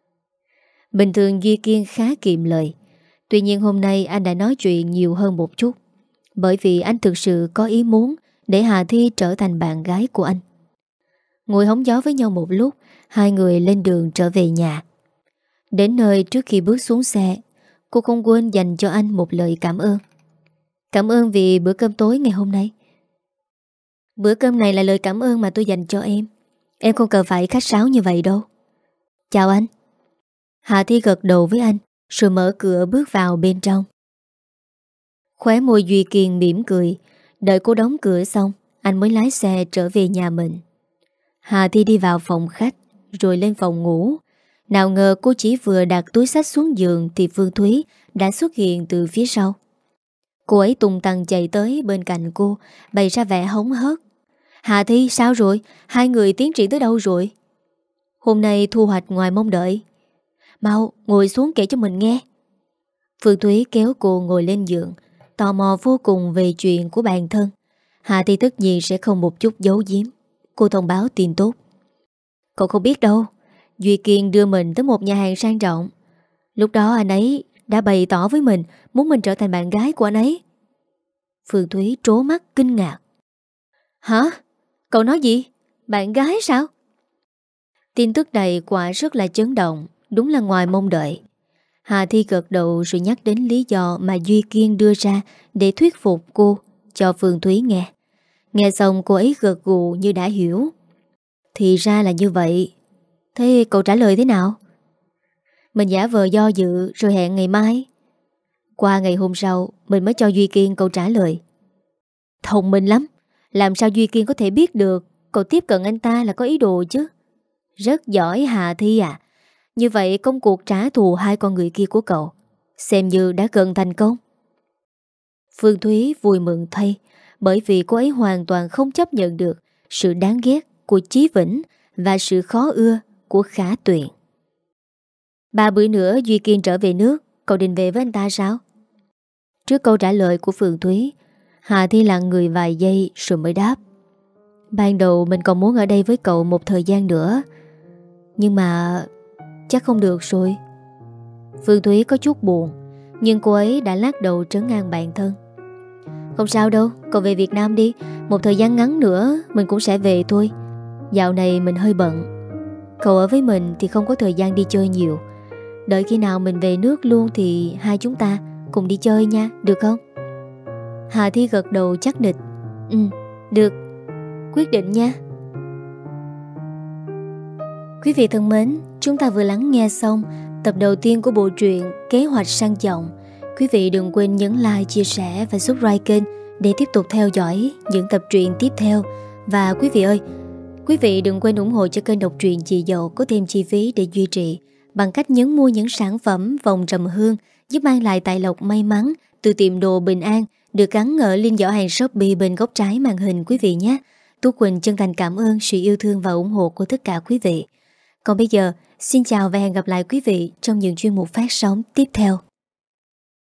Bình thường Duy Kiên khá kiệm lời. Tuy nhiên hôm nay anh đã nói chuyện nhiều hơn một chút, bởi vì anh thực sự có ý muốn để Hà Thi trở thành bạn gái của anh. Ngồi hóng gió với nhau một lúc, hai người lên đường trở về nhà. Đến nơi, trước khi bước xuống xe, cô không quên dành cho anh một lời cảm ơn. Cảm ơn vì bữa cơm tối ngày hôm nay. Bữa cơm này là lời cảm ơn mà tôi dành cho em. Em không cần phải khách sáo như vậy đâu. Chào anh. Hạ Thi gật đầu với anh, rồi mở cửa bước vào bên trong. Khóe môi Duy Kiên mỉm cười. Đợi cô đóng cửa xong, anh mới lái xe trở về nhà mình. Hà Thi đi vào phòng khách, rồi lên phòng ngủ. Nào ngờ cô chỉ vừa đặt túi xách xuống giường thì Phương Thúy đã xuất hiện từ phía sau. Cô ấy tung tăng chạy tới bên cạnh cô, bày ra vẻ hống hớt. Hà Thi, sao rồi? Hai người tiến triển tới đâu rồi? Hôm nay thu hoạch ngoài mong đợi. Mau, ngồi xuống kể cho mình nghe. Phương Thúy kéo cô ngồi lên giường, tò mò vô cùng về chuyện của bản thân. Hà Thi tất nhiên sẽ không một chút giấu giếm. Cô thông báo tin tốt. Cậu không biết đâu, Duy Kiên đưa mình tới một nhà hàng sang trọng. Lúc đó anh ấy đã bày tỏ với mình muốn mình trở thành bạn gái của anh ấy. Phương Thúy trố mắt kinh ngạc. Hả? Cậu nói gì? Bạn gái sao? Tin tức này quả rất là chấn động, đúng là ngoài mong đợi. Hà Thi gật đầu rồi nhắc đến lý do mà Duy Kiên đưa ra để thuyết phục cô cho Phương Thúy nghe. Nghe xong cô ấy gật gù như đã hiểu. Thì ra là như vậy. Thế cậu trả lời thế nào? Mình giả vờ do dự rồi hẹn ngày mai. Qua ngày hôm sau mình mới cho Duy Kiên câu trả lời. Thông minh lắm. Làm sao Duy Kiên có thể biết được cậu tiếp cận anh ta là có ý đồ chứ? Rất giỏi Hà Thi à. Như vậy công cuộc trả thù hai con người kia của cậu xem như đã gần thành công. Phương Thúy vui mừng thay, bởi vì cô ấy hoàn toàn không chấp nhận được sự đáng ghét của Chí Vĩnh và sự khó ưa của Khả Tuyền. Ba bữa nữa Duy Kiên trở về nước, cậu định về với anh ta sao? Trước câu trả lời của Phương Thúy, Hà Thi lặng người vài giây rồi mới đáp. Ban đầu mình còn muốn ở đây với cậu một thời gian nữa, nhưng mà chắc không được rồi. Phương Thúy có chút buồn, nhưng cô ấy đã lắc đầu trấn an bản thân. Không sao đâu, cậu về Việt Nam đi. Một thời gian ngắn nữa mình cũng sẽ về thôi. Dạo này mình hơi bận. Cậu ở với mình thì không có thời gian đi chơi nhiều. Đợi khi nào mình về nước luôn thì hai chúng ta cùng đi chơi nha, được không? Hà Thi gật đầu chắc nịch. Ừ, được, quyết định nha. Quý vị thân mến, chúng ta vừa lắng nghe xong tập đầu tiên của bộ truyện Kế hoạch sang trọng. Quý vị đừng quên nhấn like, chia sẻ và subscribe kênh để tiếp tục theo dõi những tập truyện tiếp theo. Và quý vị ơi, quý vị đừng quên ủng hộ cho kênh đọc truyện Chị Dậu có thêm chi phí để duy trì bằng cách nhấn mua những sản phẩm vòng trầm hương giúp mang lại tài lộc may mắn từ tiệm đồ Bình An, được gắn ở link giỏ hàng Shopee bên góc trái màn hình quý vị nhé. Tú Quỳnh chân thành cảm ơn sự yêu thương và ủng hộ của tất cả quý vị. Còn bây giờ, xin chào và hẹn gặp lại quý vị trong những chuyên mục phát sóng tiếp theo.